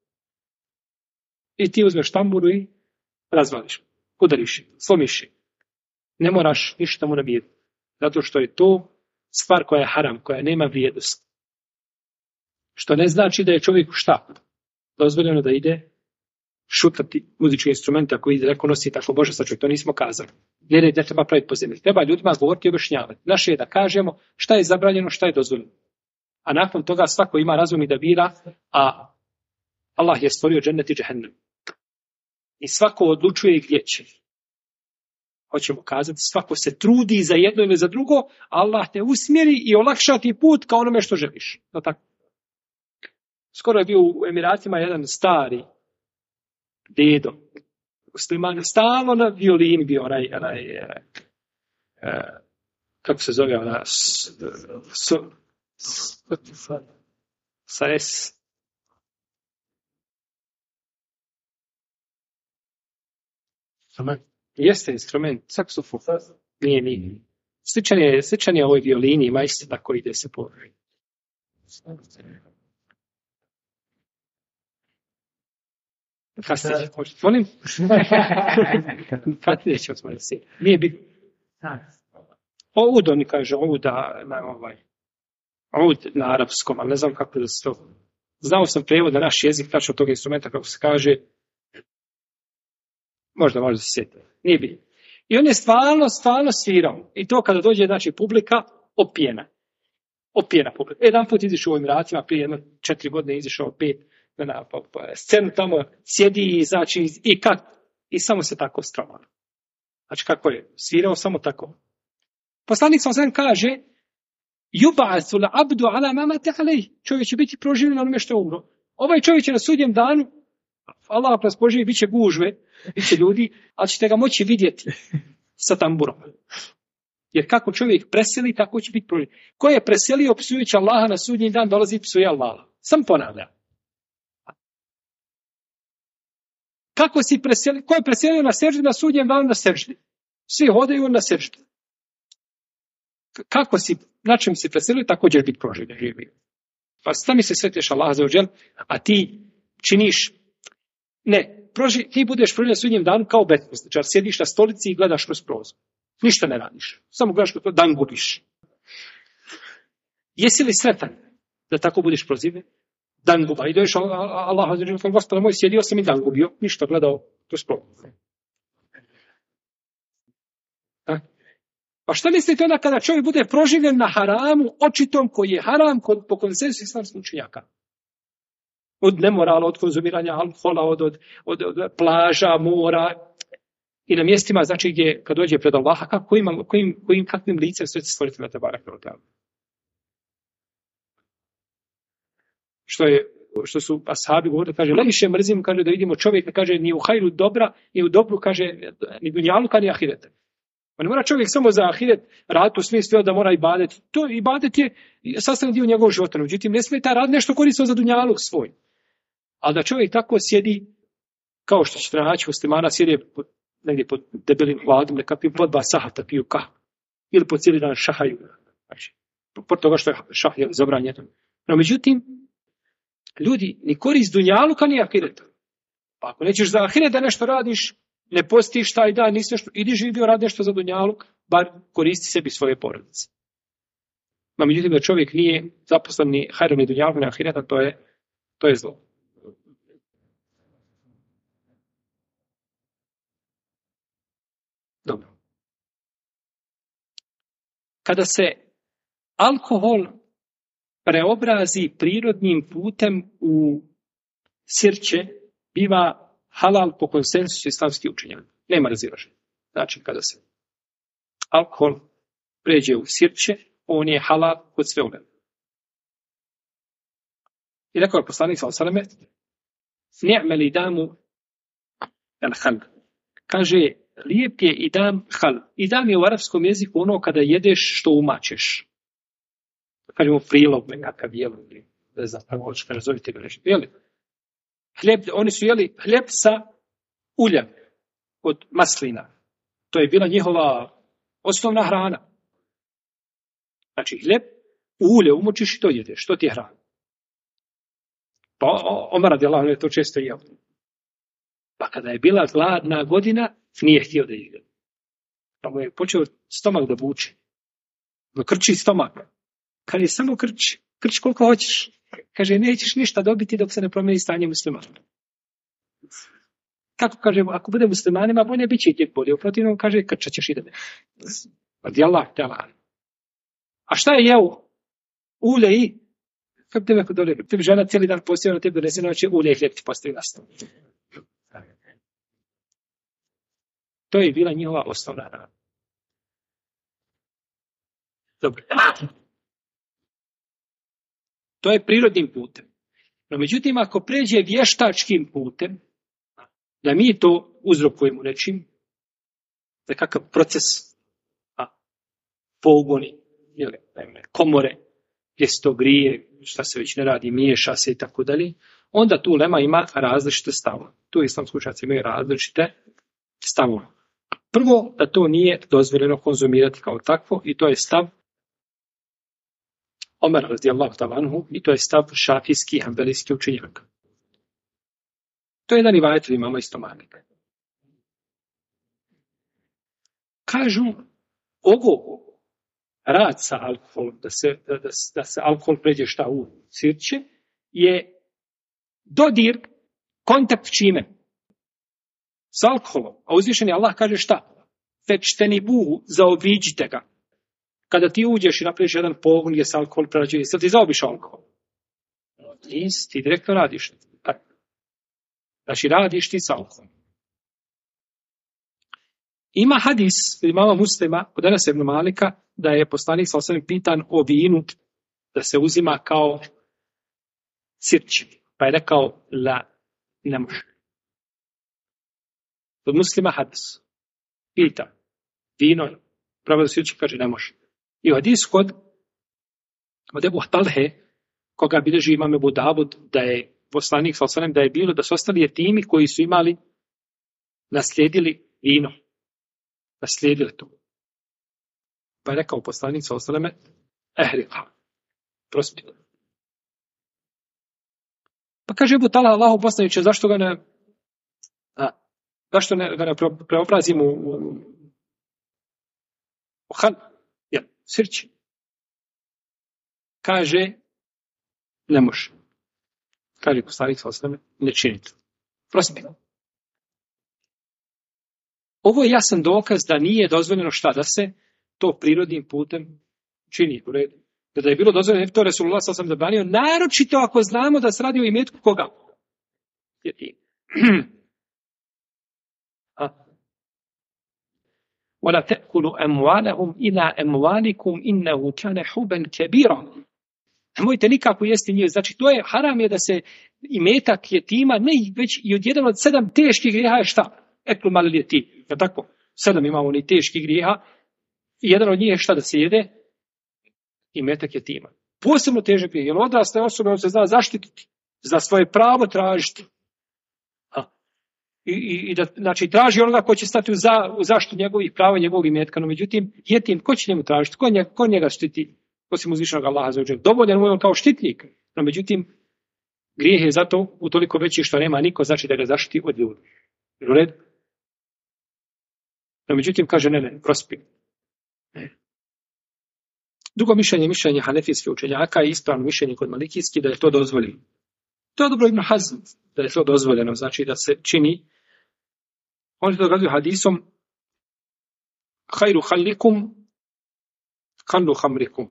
I ti uzmeš tamburu i razvališ. Udariš je, slomiš je. Ne moraš ništa mu namiriti. Zato što je to stvar koja je haram, koja nema vrijednost. Što ne znači da je čovjeku šta? Dozvoljeno da ide šutati muzičke instrumente ako ide neko nosi tako Bože sačuvaj. To nismo kazali. Ne treba praviti po zemlji. Treba ljudima govoriti i objašnjavati. Naše je da kažemo šta je zabranjeno, šta je dozvoljeno. A nakon toga svako ima razum i da bira, a Allah je stvorio džennet i džehennem. I svako odlučuje gdje će. Hoćemo kazati, svako se trudi za jedno ili za drugo, Allah te usmjeri i olakša ti put kao onome što želiš. No, tako. Skoro je bio u Emiratima jedan stari dedo, musliman, stalno na violini bio onaj kako se zove ona sa S. Jeste instrument, saksofon. Nije. Sličan je ovoj violini, ima isto tako ide se po. Kasnije, molim? Kasnije ćemo smanjiti. Nije bitno. Oud, oni kaže, oud na arapskom, ali ne znam kako da se to... Znao sam prijevod na naš jezik, tačno tog instrumenta, kako se kaže, možda se sjeti. Nije bilo. I on je stvarno svirao. I to kada dođe, znači, publika opijena. Opijena publika. Jedan put izišao u Emiratima, prije 4 godine izišao 5 na scenu tamo, sjedi, znači, i samo se tako stravalo. Znači, kako je? Svirao samo tako. Poslanik sam kaže, yub'athu al-'abdu ala ma mata alayhi. Čovjek će biti proživljen na onome što je umro. Ovaj čovjek će na sudnjem danu, Allah nas poživi, bit će gužve, bit će ljudi, ali ćete ga moći vidjeti sa tamburom. Jer kako čovjek preseli, tako će biti proživljen. Ko je preselio psujući Allaha na sudnji dan, dolazi psuje Allaha. Sam ponavlja. Kako si preselio? Ko je preselio na seždi, na sudnjem danu na seždi? Svi hodaju na seždi. Kako si, na čem si preselio, tako ćeš biti proživljen, živi. Pa stani se sreteš Allaha za ođel, a ti činiš, ti budeš proživljen na sudnjem danu kao besposličar. Sjediš na stolici i gledaš kroz prozor. Ništa ne radiš. Samo gledaš kroz prozor, dan gubiš. Jesi li sretan da tako budeš proživljen? Dan guba. I dođeš Allaha za ođel, Gospoda moj, sjedio sam i dan gubio. Ništa gledao kroz prozor. Pa šta mislite onda kada čovjek bude proživljen na haramu, očitom koji je haram po konsenzusu islamskih učenjaka? Od nemorala, od konzumiranja alkohola, od plaža, mora i na mjestima, znači gdje kad dođe pred Allaha, kakvim licem sve će stvoriti na tebarak. Što su ashabi govorili, kaže, najviše mrzim, kaže, da vidimo čovjeka, kaže, ni u hajru dobra, ni u dobru, kaže, ni dunjaluka, ni ahirete. Pa ne mora čovjek samo za ahiret raditi u smislu da mora ibadeti. To ibadet je sastavni dio njegovog života. Međutim, ne smije taj rad nešto koristiti za dunjaluk svoj. Ali da čovjek tako sjedi, kao što ćete naći muslimana, sjedi negdje pod debelim hladom, neka piju po 2 sahata, piju kahvu. Ili po cijeli dan šahaju. Znači, po toga što je šah je zabranjeno. No, međutim, ljudi ni korist dunjaluka ni ahireta. Pa ako nećeš za ahiret da nešto radiš, ne postiš taj dan, idi živio, radi nešto za dunjaluk, bar koristi sebi svoje porodice. No, međutim, da čovjek nije zaposlen ni hajrom ni dunjaluk ni ahireta, to je zlo. Dobro. Kada se alkohol preobrazi prirodnim putem u sirće, biva halal po konsensusu islamskih učenjaka. Nema razilaženja. Znači, kada se alkohol pređe u sirće, on je halal kod sve uleme. I rekao je poslanik sallallahu alejhi ve selleme, ni'mal idamu al-hal. Kaže, lijep je idam hal. Idam je u arapskom jeziku ono kada jedeš što umačeš. Kažemo prilog, nekakav jelo, ne znam, kako hoćete nazovite ga nešto. Jeli? Hljeb, oni su jeli hljeb sa uljem od maslina. To je bila njihova osnovna hrana. Znači, hljeb u ulje umočiš i to jedeš. To ti je hrana. Pa Omar radijallahu anhu je to često jeo. Pa kada je bila gladna godina, nije htio da jede. Pa mu je počeo stomak da buče. Da krči stomak. Kad je samo krči koliko hoćeš. Kaže, nećeš ništa dobiti dok se ne promijeni stanje muslimana. Kako kaže, ako bude muslimanima, bolje bit će i tijek bolje. U protivnom, kaže, krčat ćeš i da ne. Radijallahu ta'ala. A šta je jeo? Ulje i kako tebe kod dole? Tebi žena cijeli dan postavila na tebi donese noće, ulje i hljeb ti postavi nastavu. To je bila njihova osnovna rana. Dobro. To je prirodnim putem. No, međutim, ako pređe vještačkim putem, da mi to uzrokujemo nečim, nekakav proces, pogoni, komore, gdje se to grije, šta se već ne radi, miješa se i tako dalje, onda tu ulema ima različite stavove. Tu islamski učenjaci imaju različite stavove. Prvo, da to nije dozvoljeno konzumirati kao takvo, i to je stav Omer radijallahu ta'ala anhu, i to je stav šafijski, hanbelijski učenjaka. To je jedan rivajet od imama isto Malika. Kažu, ovo rad sa alkoholom, da se alkohol pređe šta u sirće, je dodir, kontakt čime? S alkoholom. A uzvišeni Allah kaže šta? Fečteni buhu, zaobiđite ga. Kada ti uđeš i napraviš jedan pogon gdje se alkohol prerađuje, jesi li ti zaobišao alkohol? Nisi, ti direktno radiš. Znači radiš ti s alkoholom. Ima hadis imama Muslima kod Enesa ibn Malika da je poslanik sallallahu alejhi ve sellem pitan o vinu da se uzima kao sirće. Pa je rekao ne može. Kod Muslima hadis pita vino pravo da sirće, kaže ne može. I u hadisu kod Ebu Talhe koga bilježi imam Ebu Davud da je poslanik sallallahu alejhi ve sellem da je bilo da su ostali jetimi koji su imali naslijedili vino. Naslijedili to. Pa je rekao poslanik sallallahu alejhi ve sellem ehriqa. Prospi. Pa kaže Ebu Talha Allahu poslaniče, zašto ga ne preobrazimo u han, sirće? Kaže, ne može. Kaže poslanik sallallahu alejhi ve sellem, ne čini to. Prospi. Ovo je jasan dokaz da nije dozvoljeno šta da se to prirodnim putem čini u redu. Da je bilo dozvoljeno, to Resulullah sam zabranio, naročito ako znamo da se radi o imetku koga? وَلَا تَأْكُلُوا أَمْوَالَهُمْ إِلَىٰ أَمْوَالِكُمْ إِنَّهُ كَانَ حُبًا كَبِيرًا. Nemojte nikako jesti njih. Znači, to je haram je da se imetak jetima, ne već i od jedan od 7 teških grijeha je šta? Eklu malil jetim. Je tako? 7 imamo ni teških grijeha. I jedan od njih je šta da se jede? Imetak jetima. Posebno težak grijeh. Jer odrasle osobe on se zna zaštititi. Za svoje pravo tražiti. I da, znači, traži onoga ko će stati u zaštitu njegovih prava, njegovog imetka. No, međutim, jetim, ko će njemu tražiti? Ko njega štiti? Osim uzvišenog Allaha za uđer. Dovoljan mu je on kao štitnik. No, međutim, grijeh je zato utoliko veći što nema niko, znači da ga zaštiti od ljudi. U redu? No, međutim, kaže, ne, prospi. Drugo mišljenje hanefijske učenjaka je ispravno mišljenje kod malikijski da je to dozvoljeno. To je dobro Ibn Hazm, da je to dozvoljeno, znači da se čini. On to događaju hadisom hajru hallikum kallu hamrikum.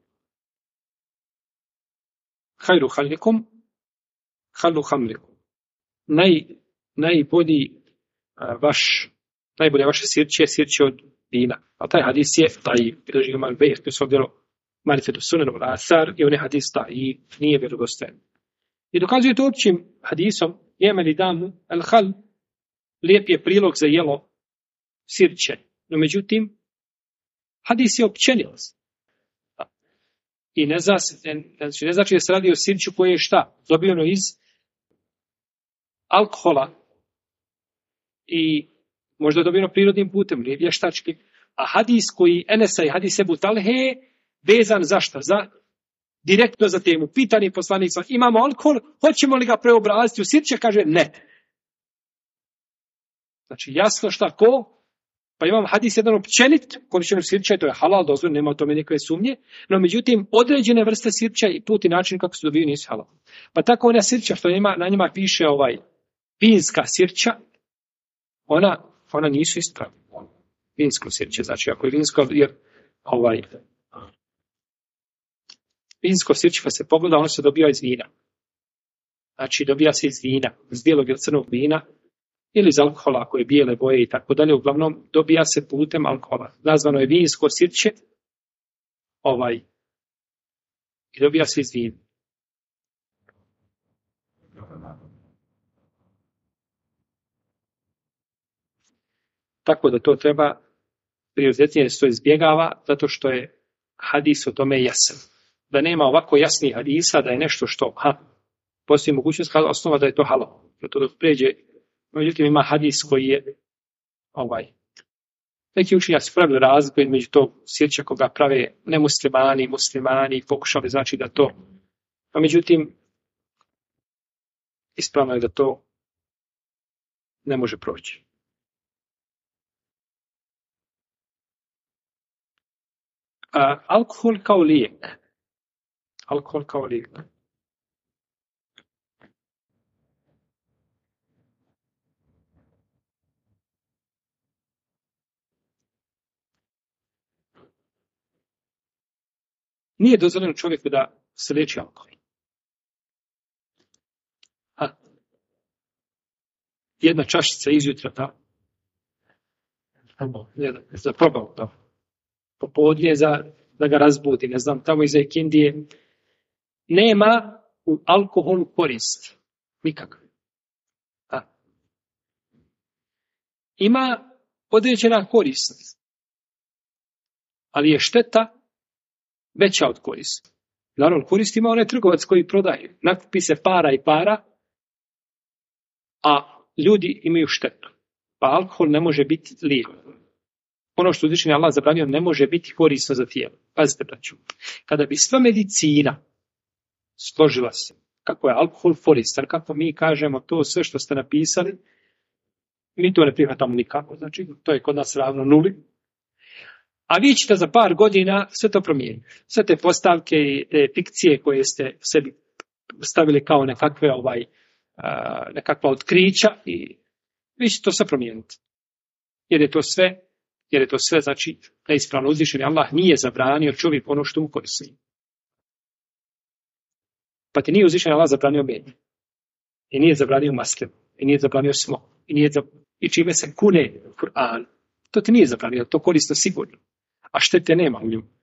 Hajru hallikum kallu hamrikum. Najbolje vaše sirće od vina. A taj hadis je taj, bilježi imam Bejhaqi u svom djelu Marifetu Sunan wal Athar, i on je hadis i nije vjerodostojan. I dokazuje to općim hadisom, jemeli damu al-hal, lijep je prilog za jelo sirće. No međutim, hadis je općenit. I ne znači da se radi o sirću koje je šta? Dobijeno iz alkohola i možda dobijeno prirodnim putem, nije vještački. A hadis koji Enesa i hadis Ebu Talhe vezan za šta? Direktno za temu. Pitani poslanik, imamo alkohol, hoćemo li ga preobraziti u sirće? Kaže ne. Znači jasno šta ko? Pa imamo hadis jedan općenit, korišćenje sirća, to je halal, dozvoljeno, nema o tome nikakve sumnje, no međutim određene vrste sirća i put i način kako se dobiju nisu halal. Pa tako ona sirća što na njima piše vinska sirća, ona nisu ispravne. Vinsko sirće, znači ako je vinsko, jer vinsko sirće kad se pogleda, ono se dobija iz vina. Znači dobija se iz vina, iz bijelog ili crnog vina, ili iz alkohola ako je bijele boje i tako dalje. Uglavnom dobija se putem alkohola. Nazvano je vinsko sirće, i dobija se iz vina. Tako da to treba prioritetnije se to izbjegava, zato što je hadis o tome jasan. Da nema ovako jasnih hadisa, da je nešto što postoji mogućnost osnova da je to halal. Zato da pređe, međutim ima hadis koji je neki učenjaci pravili razliku između tog sirća koga prave muslimani pokušali znači da to. A međutim ispravno je da to ne može proći. alkohol kao lijek. Alkohol kao lijek. Nije dozvoljeno čovjeku da se liječi alkohol. Jedna čašica izjutra, da. Za probavu, da. Popodne da ga razbudi, ne znam, tamo iza ikindije. Nema u alkoholu korist. Nikakve. Ima određena korist. Ali je šteta veća od koristi. Naravno, korist ima onaj trgovac koji prodaje. Nakupi se para i para, a ljudi imaju štetu. Pa alkohol ne može biti lijek. Ono što uzvišeni Allah zabranio ne može biti korisno za tijelo. Pazite, braću. Kada bi sva medicina složila se kako je alkohol koristan, kako mi kažemo to sve što ste napisali, mi to ne prihvatamo nikako. Znači, to je kod nas ravno nuli. A vi ćete za par godina sve to promijeniti. Sve te postavke i te fikcije koje ste sebi stavili kao nekakve nekakva otkrića i vi ćete to sve promijeniti. Jer je to sve znači neispravno. Uzvišeni Allah nije zabranio čovjek ono što mu koristi. Pa ti nije uzvišeni Allah zabranio med. I nije zabranio maslim. I nije zabranio smok. I čime se kune Kur'an. To ti nije zabranio. To koristno sigurno. A štete nema u njemu.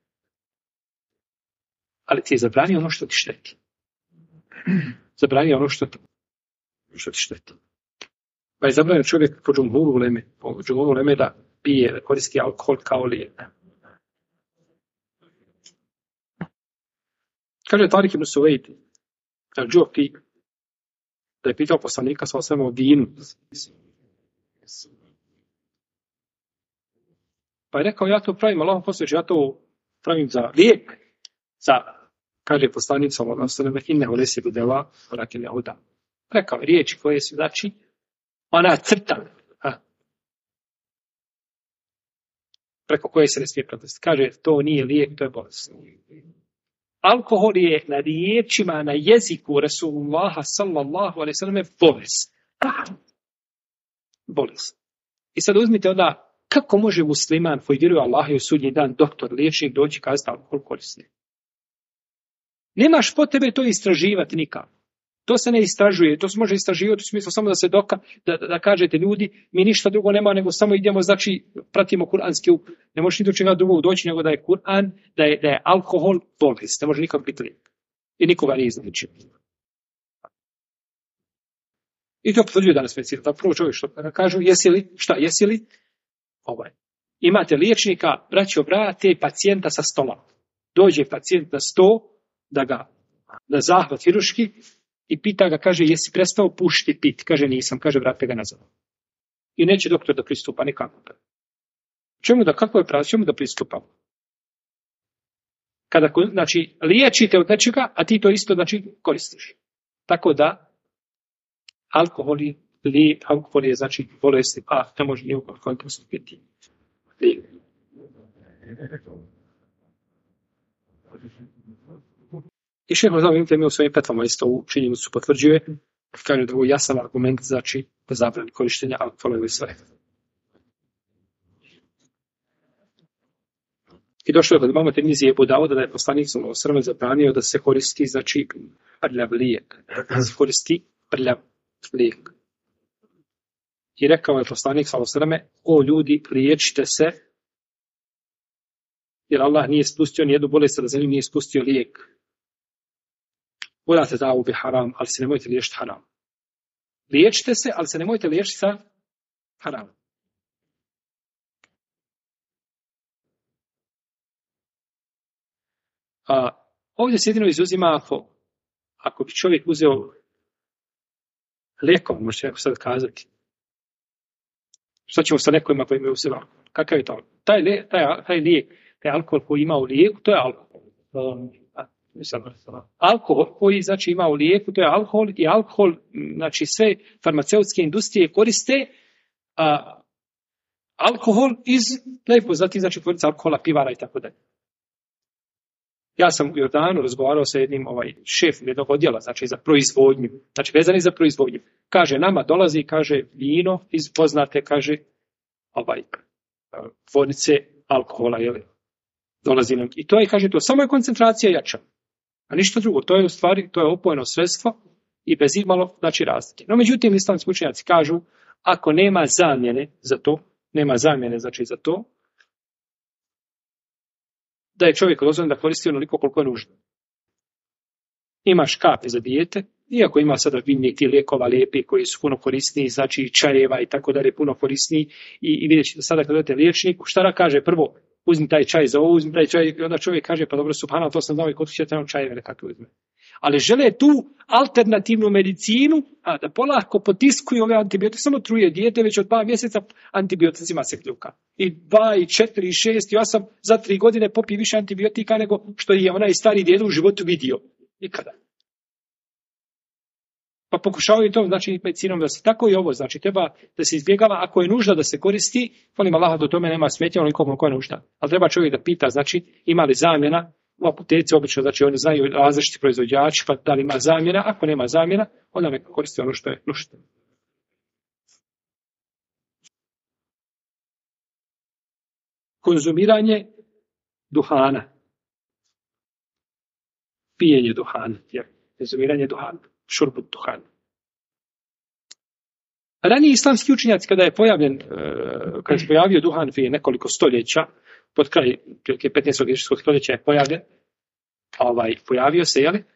Ali ti je zabranio ono što ti šteti. Zabranio ono što ti šteti. Pa je zabranio čovjek po džumhuru uleme da pije, da koristi alkohol kao lijek. Kaže Tarik ibn Suvejd, al-Džufi, da je pitao poslanika sa osvrame o vinu. Pa je rekao, ja to pravim, Allahom posveđu, ja to pravim za lijek. Kaže poslanik sa osvrame, innehu lesi budeva, orakin jahuda. Rekao je riječi koje su, znači, ona crta, preko koje se ne smije protesti. Kaže, to nije lijek, to je bolest. Alkohol je na riječima, na jeziku Rasulullaha sallallahu alejhi ve selleme bolest. Bolest. I sad uzmite onda, kako može musliman koji vjeruje Allahu i u sudnji dan, doktor, liječnik, doći kazati alkohol korisni? Nemaš potrebe to istraživati nikako. To se ne istražuje, to se može istraživati u smislu samo da se da kažete ljudi, mi ništa drugo nema, nego samo idemo, znači pratimo kuranski, ne može ni do čega drugog doći, nego da je Kur'an, da je alkohol bolest, ne može nikak biti lijek. I nikoga nije izličio. I to potvrđuje danas medicina. Da prvo čovjek što kažu, jesi li? Imate liječnika, braćo, brate, pacijenta sa stola. Dođe pacijent na sto, da zahvat hiruški, i pita ga, kaže, jesi prestao pušiti pit? Kaže, nisam. Kaže, vrate ga nazad. I neće doktor da pristupa nikako. Kako je pravo? Čemu da pristupa? Kada, znači, liječite od nečega, a ti to isto, znači, koristiš. Tako da, alkohol je, znači, bolesti, a ne može nijekom kontekstu biti. I šejh Ibn Tejmija u svojim fetvama isto u činjenicu potvrđuje, kaže da je ovo jasan argument, znači da zabrani korištenja alkohola ili sve. I došlo je kod imama Tirmizije Ebu Dauda da je poslanik sallallahu alejhi ve sellem zabranio da se koristi, znači, prljav lijek. Da se koristi prljav lijek. I rekao je poslanik sallallahu alejhi ve sellem, o ljudi, liječite se, jer Allah nije spustio nijednu bolest, na zemlji nije spustio lijek. Volate davu bi haram, ali se nemojte liječiti haram. Liječite se, ali se nemojte liječiti sa haram. Ovdje se jedino izuzima ako bi čovjek uzeo lijekom, možete neko sad kazati. Šta ćemo sa nekovima koji imaju uzeo? Kakav je to? Taj lijek, taj alkohol koji ima u lijeku, to je alkohol. Alkohol koji, znači, ima u lijeku, to je alkohol, i alkohol, znači, sve farmaceutske industrije koriste alkohol iz najpoznatijih, znači, tvornica alkohola, pivara i tako dalje. Ja sam u Jordanu razgovarao sa jednim šefom jednog odjela, znači za proizvodnju, znači vezani za proizvodnju. Kaže, nama dolazi, kaže, vino iz poznate, kaže, tvornice alkohola, jel? Dolazi nam. I to je, kaže, to samo je koncentracija jača. A ništa drugo, to je u stvari, to je opojno sredstvo i bez imalo, znači, razlike. No, međutim, islamski učenjaci kažu, ako nema zamjene za to, znači za to, da je čovjek dozvoljen da koristi onoliko koliko je nužno. Ima škape za dijete, iako ima sada vinnih ti lijekova lijepi koji su puno korisniji, znači čajeva i tako dalje, puno korisniji i vidjet ćete sada kad odete liječniku, šta kaže prvo, uzmi taj čaj za ovo, uzmi taj čaj, i onda čovjek kaže, pa dobro, subhanallah, to sam znao i kod će trebam čajeve nekakve uzme. Ali žele tu alternativnu medicinu, a da polako potiskuju ove antibiotike, samo truje dijete, već od 2 mjeseca antibioticima se kljuka. I 2, i 4, i 6, i 8, za 3 godine popije više antibiotika nego što je onaj stari djed u životu vidio. Nikada. Pa pokušavaju to, znači, medicinom da se tako i ovo, znači, treba da se izbjegava, ako je nužda da se koristi, molim Allaha, do tome nema smetnja, onoliko koliko je nužda. Ali treba čovjek da pita, znači, ima li zamjena, u apoteci obično, znači, oni znaju različiti proizvođači, pa da li ima zamjena, ako nema zamjena, onda neka koristi ono što je nužda. Konzumiranje duhana. Pijenje duhana, konzumiranje duhana. Šurbut duhan. Raniji islamski učenjaci kada se pojavio duhan prije nekoliko stoljeća, pod kraj 15. hidžrijskog stoljeća je pojavio se, jeli?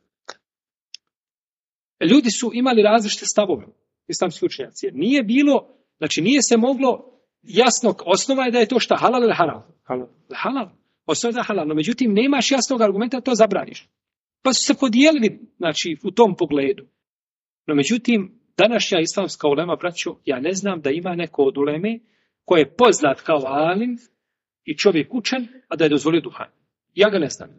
Ljudi su imali različite stavove, islamski učenjaci. Nije bilo, znači nije se moglo jasnog, osnova je da je to šta halal ili haram. Halal. Osnova je da halal, no međutim nemaš jasnog argumenta, to zabraniš. Pa su se podijelili, znači, u tom pogledu. No, međutim, današnja islamska ulema, braćo, ja ne znam da ima neko od uleme koji je poznat kao alim i čovjek učen, a da je dozvolio duhan. Ja ga ne znam.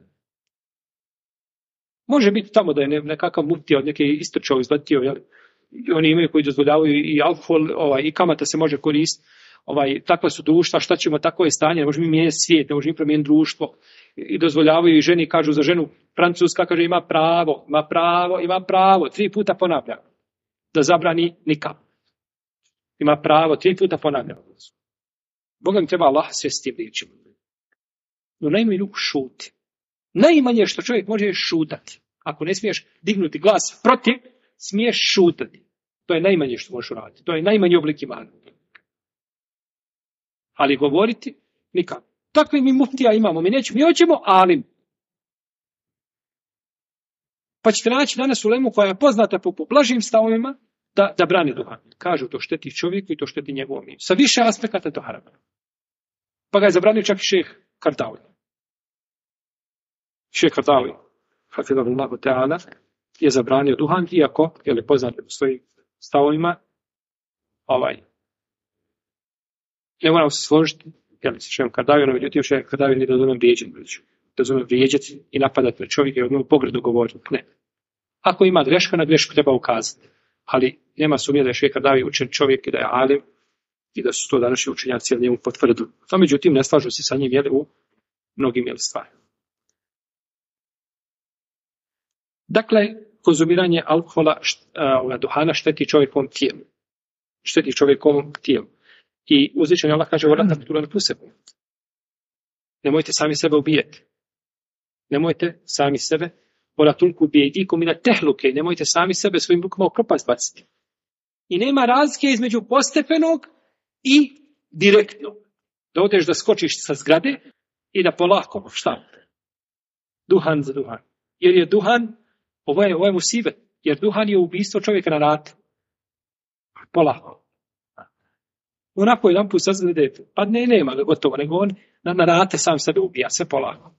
Može biti tamo da je nekakav muftija od neke istrčao, izletio, jel? Oni imaju koji dozvoljavaju i alkohol, i kamata se može koristiti. Takva su društva, šta ćemo, tako je stanje, ne možemo mijenjati svijet, ne možemo promijeniti društvo. I dozvoljavaju i ženi, kažu za ženu, Francuska kaže ima pravo, 3 puta ponavlja, da zabrani nikam. Ima pravo, 3 puta ponavlja. Boga mi treba Allah sve s tim riječima. No najmanje šuti. Najmanje što čovjek može je šutati. Ako ne smiješ dignuti glas protiv, smiješ šutati. To je najmanje što možeš uraditi. To je najmanji oblik imana. Ali govoriti nikako. Takvi mi muftija imamo, mi hoćemo alim. Pa ćete naći danas ulemu koja je poznata po blažim stavovima da brani duhan. Kažu to šteti čovjeku i to šteti njegovom imenu. Sa više aspekata to haram. Pa ga je zabranio čak i šejh Kardavi. Šejh Kardavi, hafidhahullahu ta'ala, je zabranio duhan, iako je poznat po svojim stavovima, ne moramo se složiti, s šejhom Kardavijom, međutim šejh Kardavi nije dozvoljeno vrijeđati i napadati na čovjeka i od njemu pogredu govoriti. Ne. Ako ima greška, na grešku treba ukazati. Ali nema sumnje da je šejh Kardavi učen čovjek i da je alim i da su to današnji učenjaci njemu potvrdili. No, međutim, ne slažu se sa njim u mnogim stvarima. Dakle, konzumiranje alkohola, duhana šteti čovjekovom tijelu. I uzvišeni Allah kaže, nemojte sami sebe ubijeti. Nemojte sami sebe, nemojte sami sebe svojim rukama u propast baciti. I nema razlike između postepenog i direktnog. Da odeš da skočiš sa zgrade i da polako, šta? Duhan za duhan. Jer je duhan, ovo je musibet, jer duhan je ubistvo čovjeka na rate. Polako. Onako jedan put saznali da je, pa nema gotovo, nego on na rate sam sebe ubija, sve polako.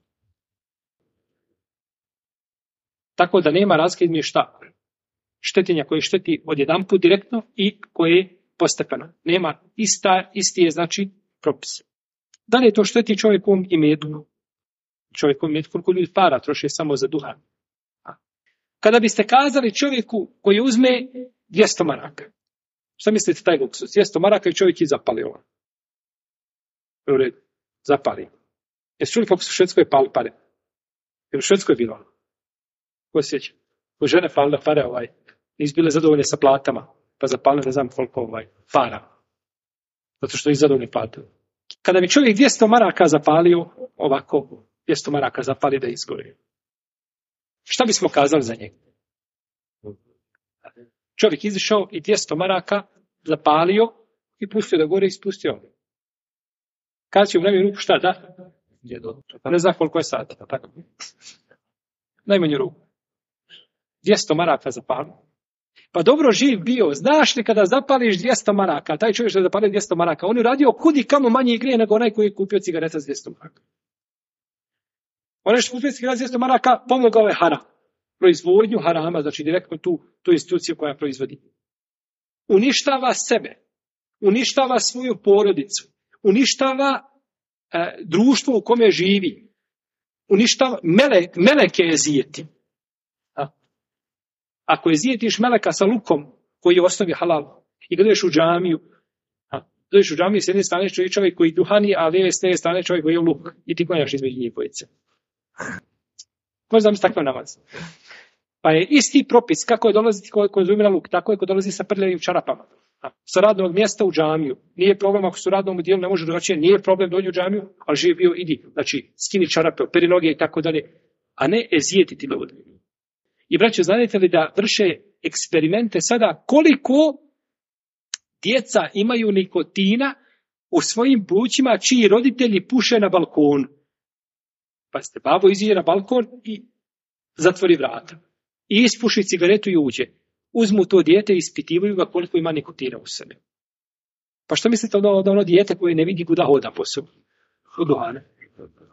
Tako da nema razlike između šta? Štetinja koje šteti odjedan put direktno i koje je postepeno. Nema isti je znači propis. Da li je to šteti čovjekom imetku? Čovjekom imetku, koliko ljudi para troše samo za duhan. Kada biste kazali čovjeku koji uzme 200 maraka, šta mislite taj luksus? 200 maraka i čovjek je zapalio. U redu, zapali. Jeste čuli kako su u Švedskoj pali pare? Jer u Švedskoj je bilo. Ko se sjeća? Ko žene palile pare, nisu bile zadovoljne sa platama, pa zapalile ne znam koliko para. Zato što je zadovoljni platili. Kada bi čovjek 200 maraka zapalio, ovako, 200 maraka zapali da izgori. Šta bismo kazali za njega? Čovjek izišao i 200 maraka zapalio i pustio da gore i spustio. Kada će u najmanju ruku šta da? Ne zna koliko je sati. Tako. Najmanju ruku. 200 maraka zapalio. Pa dobro živ bio. Znaš li kada zapališ 200 maraka, taj čovjek što je zapalio 200 maraka, on je radio kudi kamo manje igre nego onaj koji je kupio cigareta s 200 maraka. Onaj što je kupio cigareta s 200 maraka pomogao je haram. Proizvodnju harama, znači direktno tu instituciju koja proizvodi. Uništava sebe. Uništava svoju porodicu. Uništava društvo u kome živi. Uništava meleke je zijeti. Ako je zijetiš meleka sa lukom koji je u osnovi halal i kad dođeš u džamiju, dođeš u džamiju s jedne strane čovjek koji duhani, a lijeve s te strane čovjek koji je luk i ti klanjaš između njih dvojice. Možda mi takav namaz. Pa je isti propis kako je dolaziti ko konzumira luk, tako je ko dolazi sa prljavim čarapama. Sa radnog mjesta u džamiju. Nije problem ako su u radnom dijelu, ne može drugačije, nije problem dođi u džamiju, ali živi bio, idi. Znači, skini čarape, operi noge i tako dalje, a ne ezijetiti ljudi. I braćo, znate li da vrše eksperimente sada koliko djeca imaju nikotina u svojim plućima čiji roditelji puše na balkonu. Pa ste, babo iziđe na balkon i zatvori vrata. I ispuši cigaretu i uđe. Uzmu to dijete i ispitivaju ga koliko ima nikotina u sebi. Pa što mislite da ono dijete koje ne vidi kuda hoda po sobi? U duhane.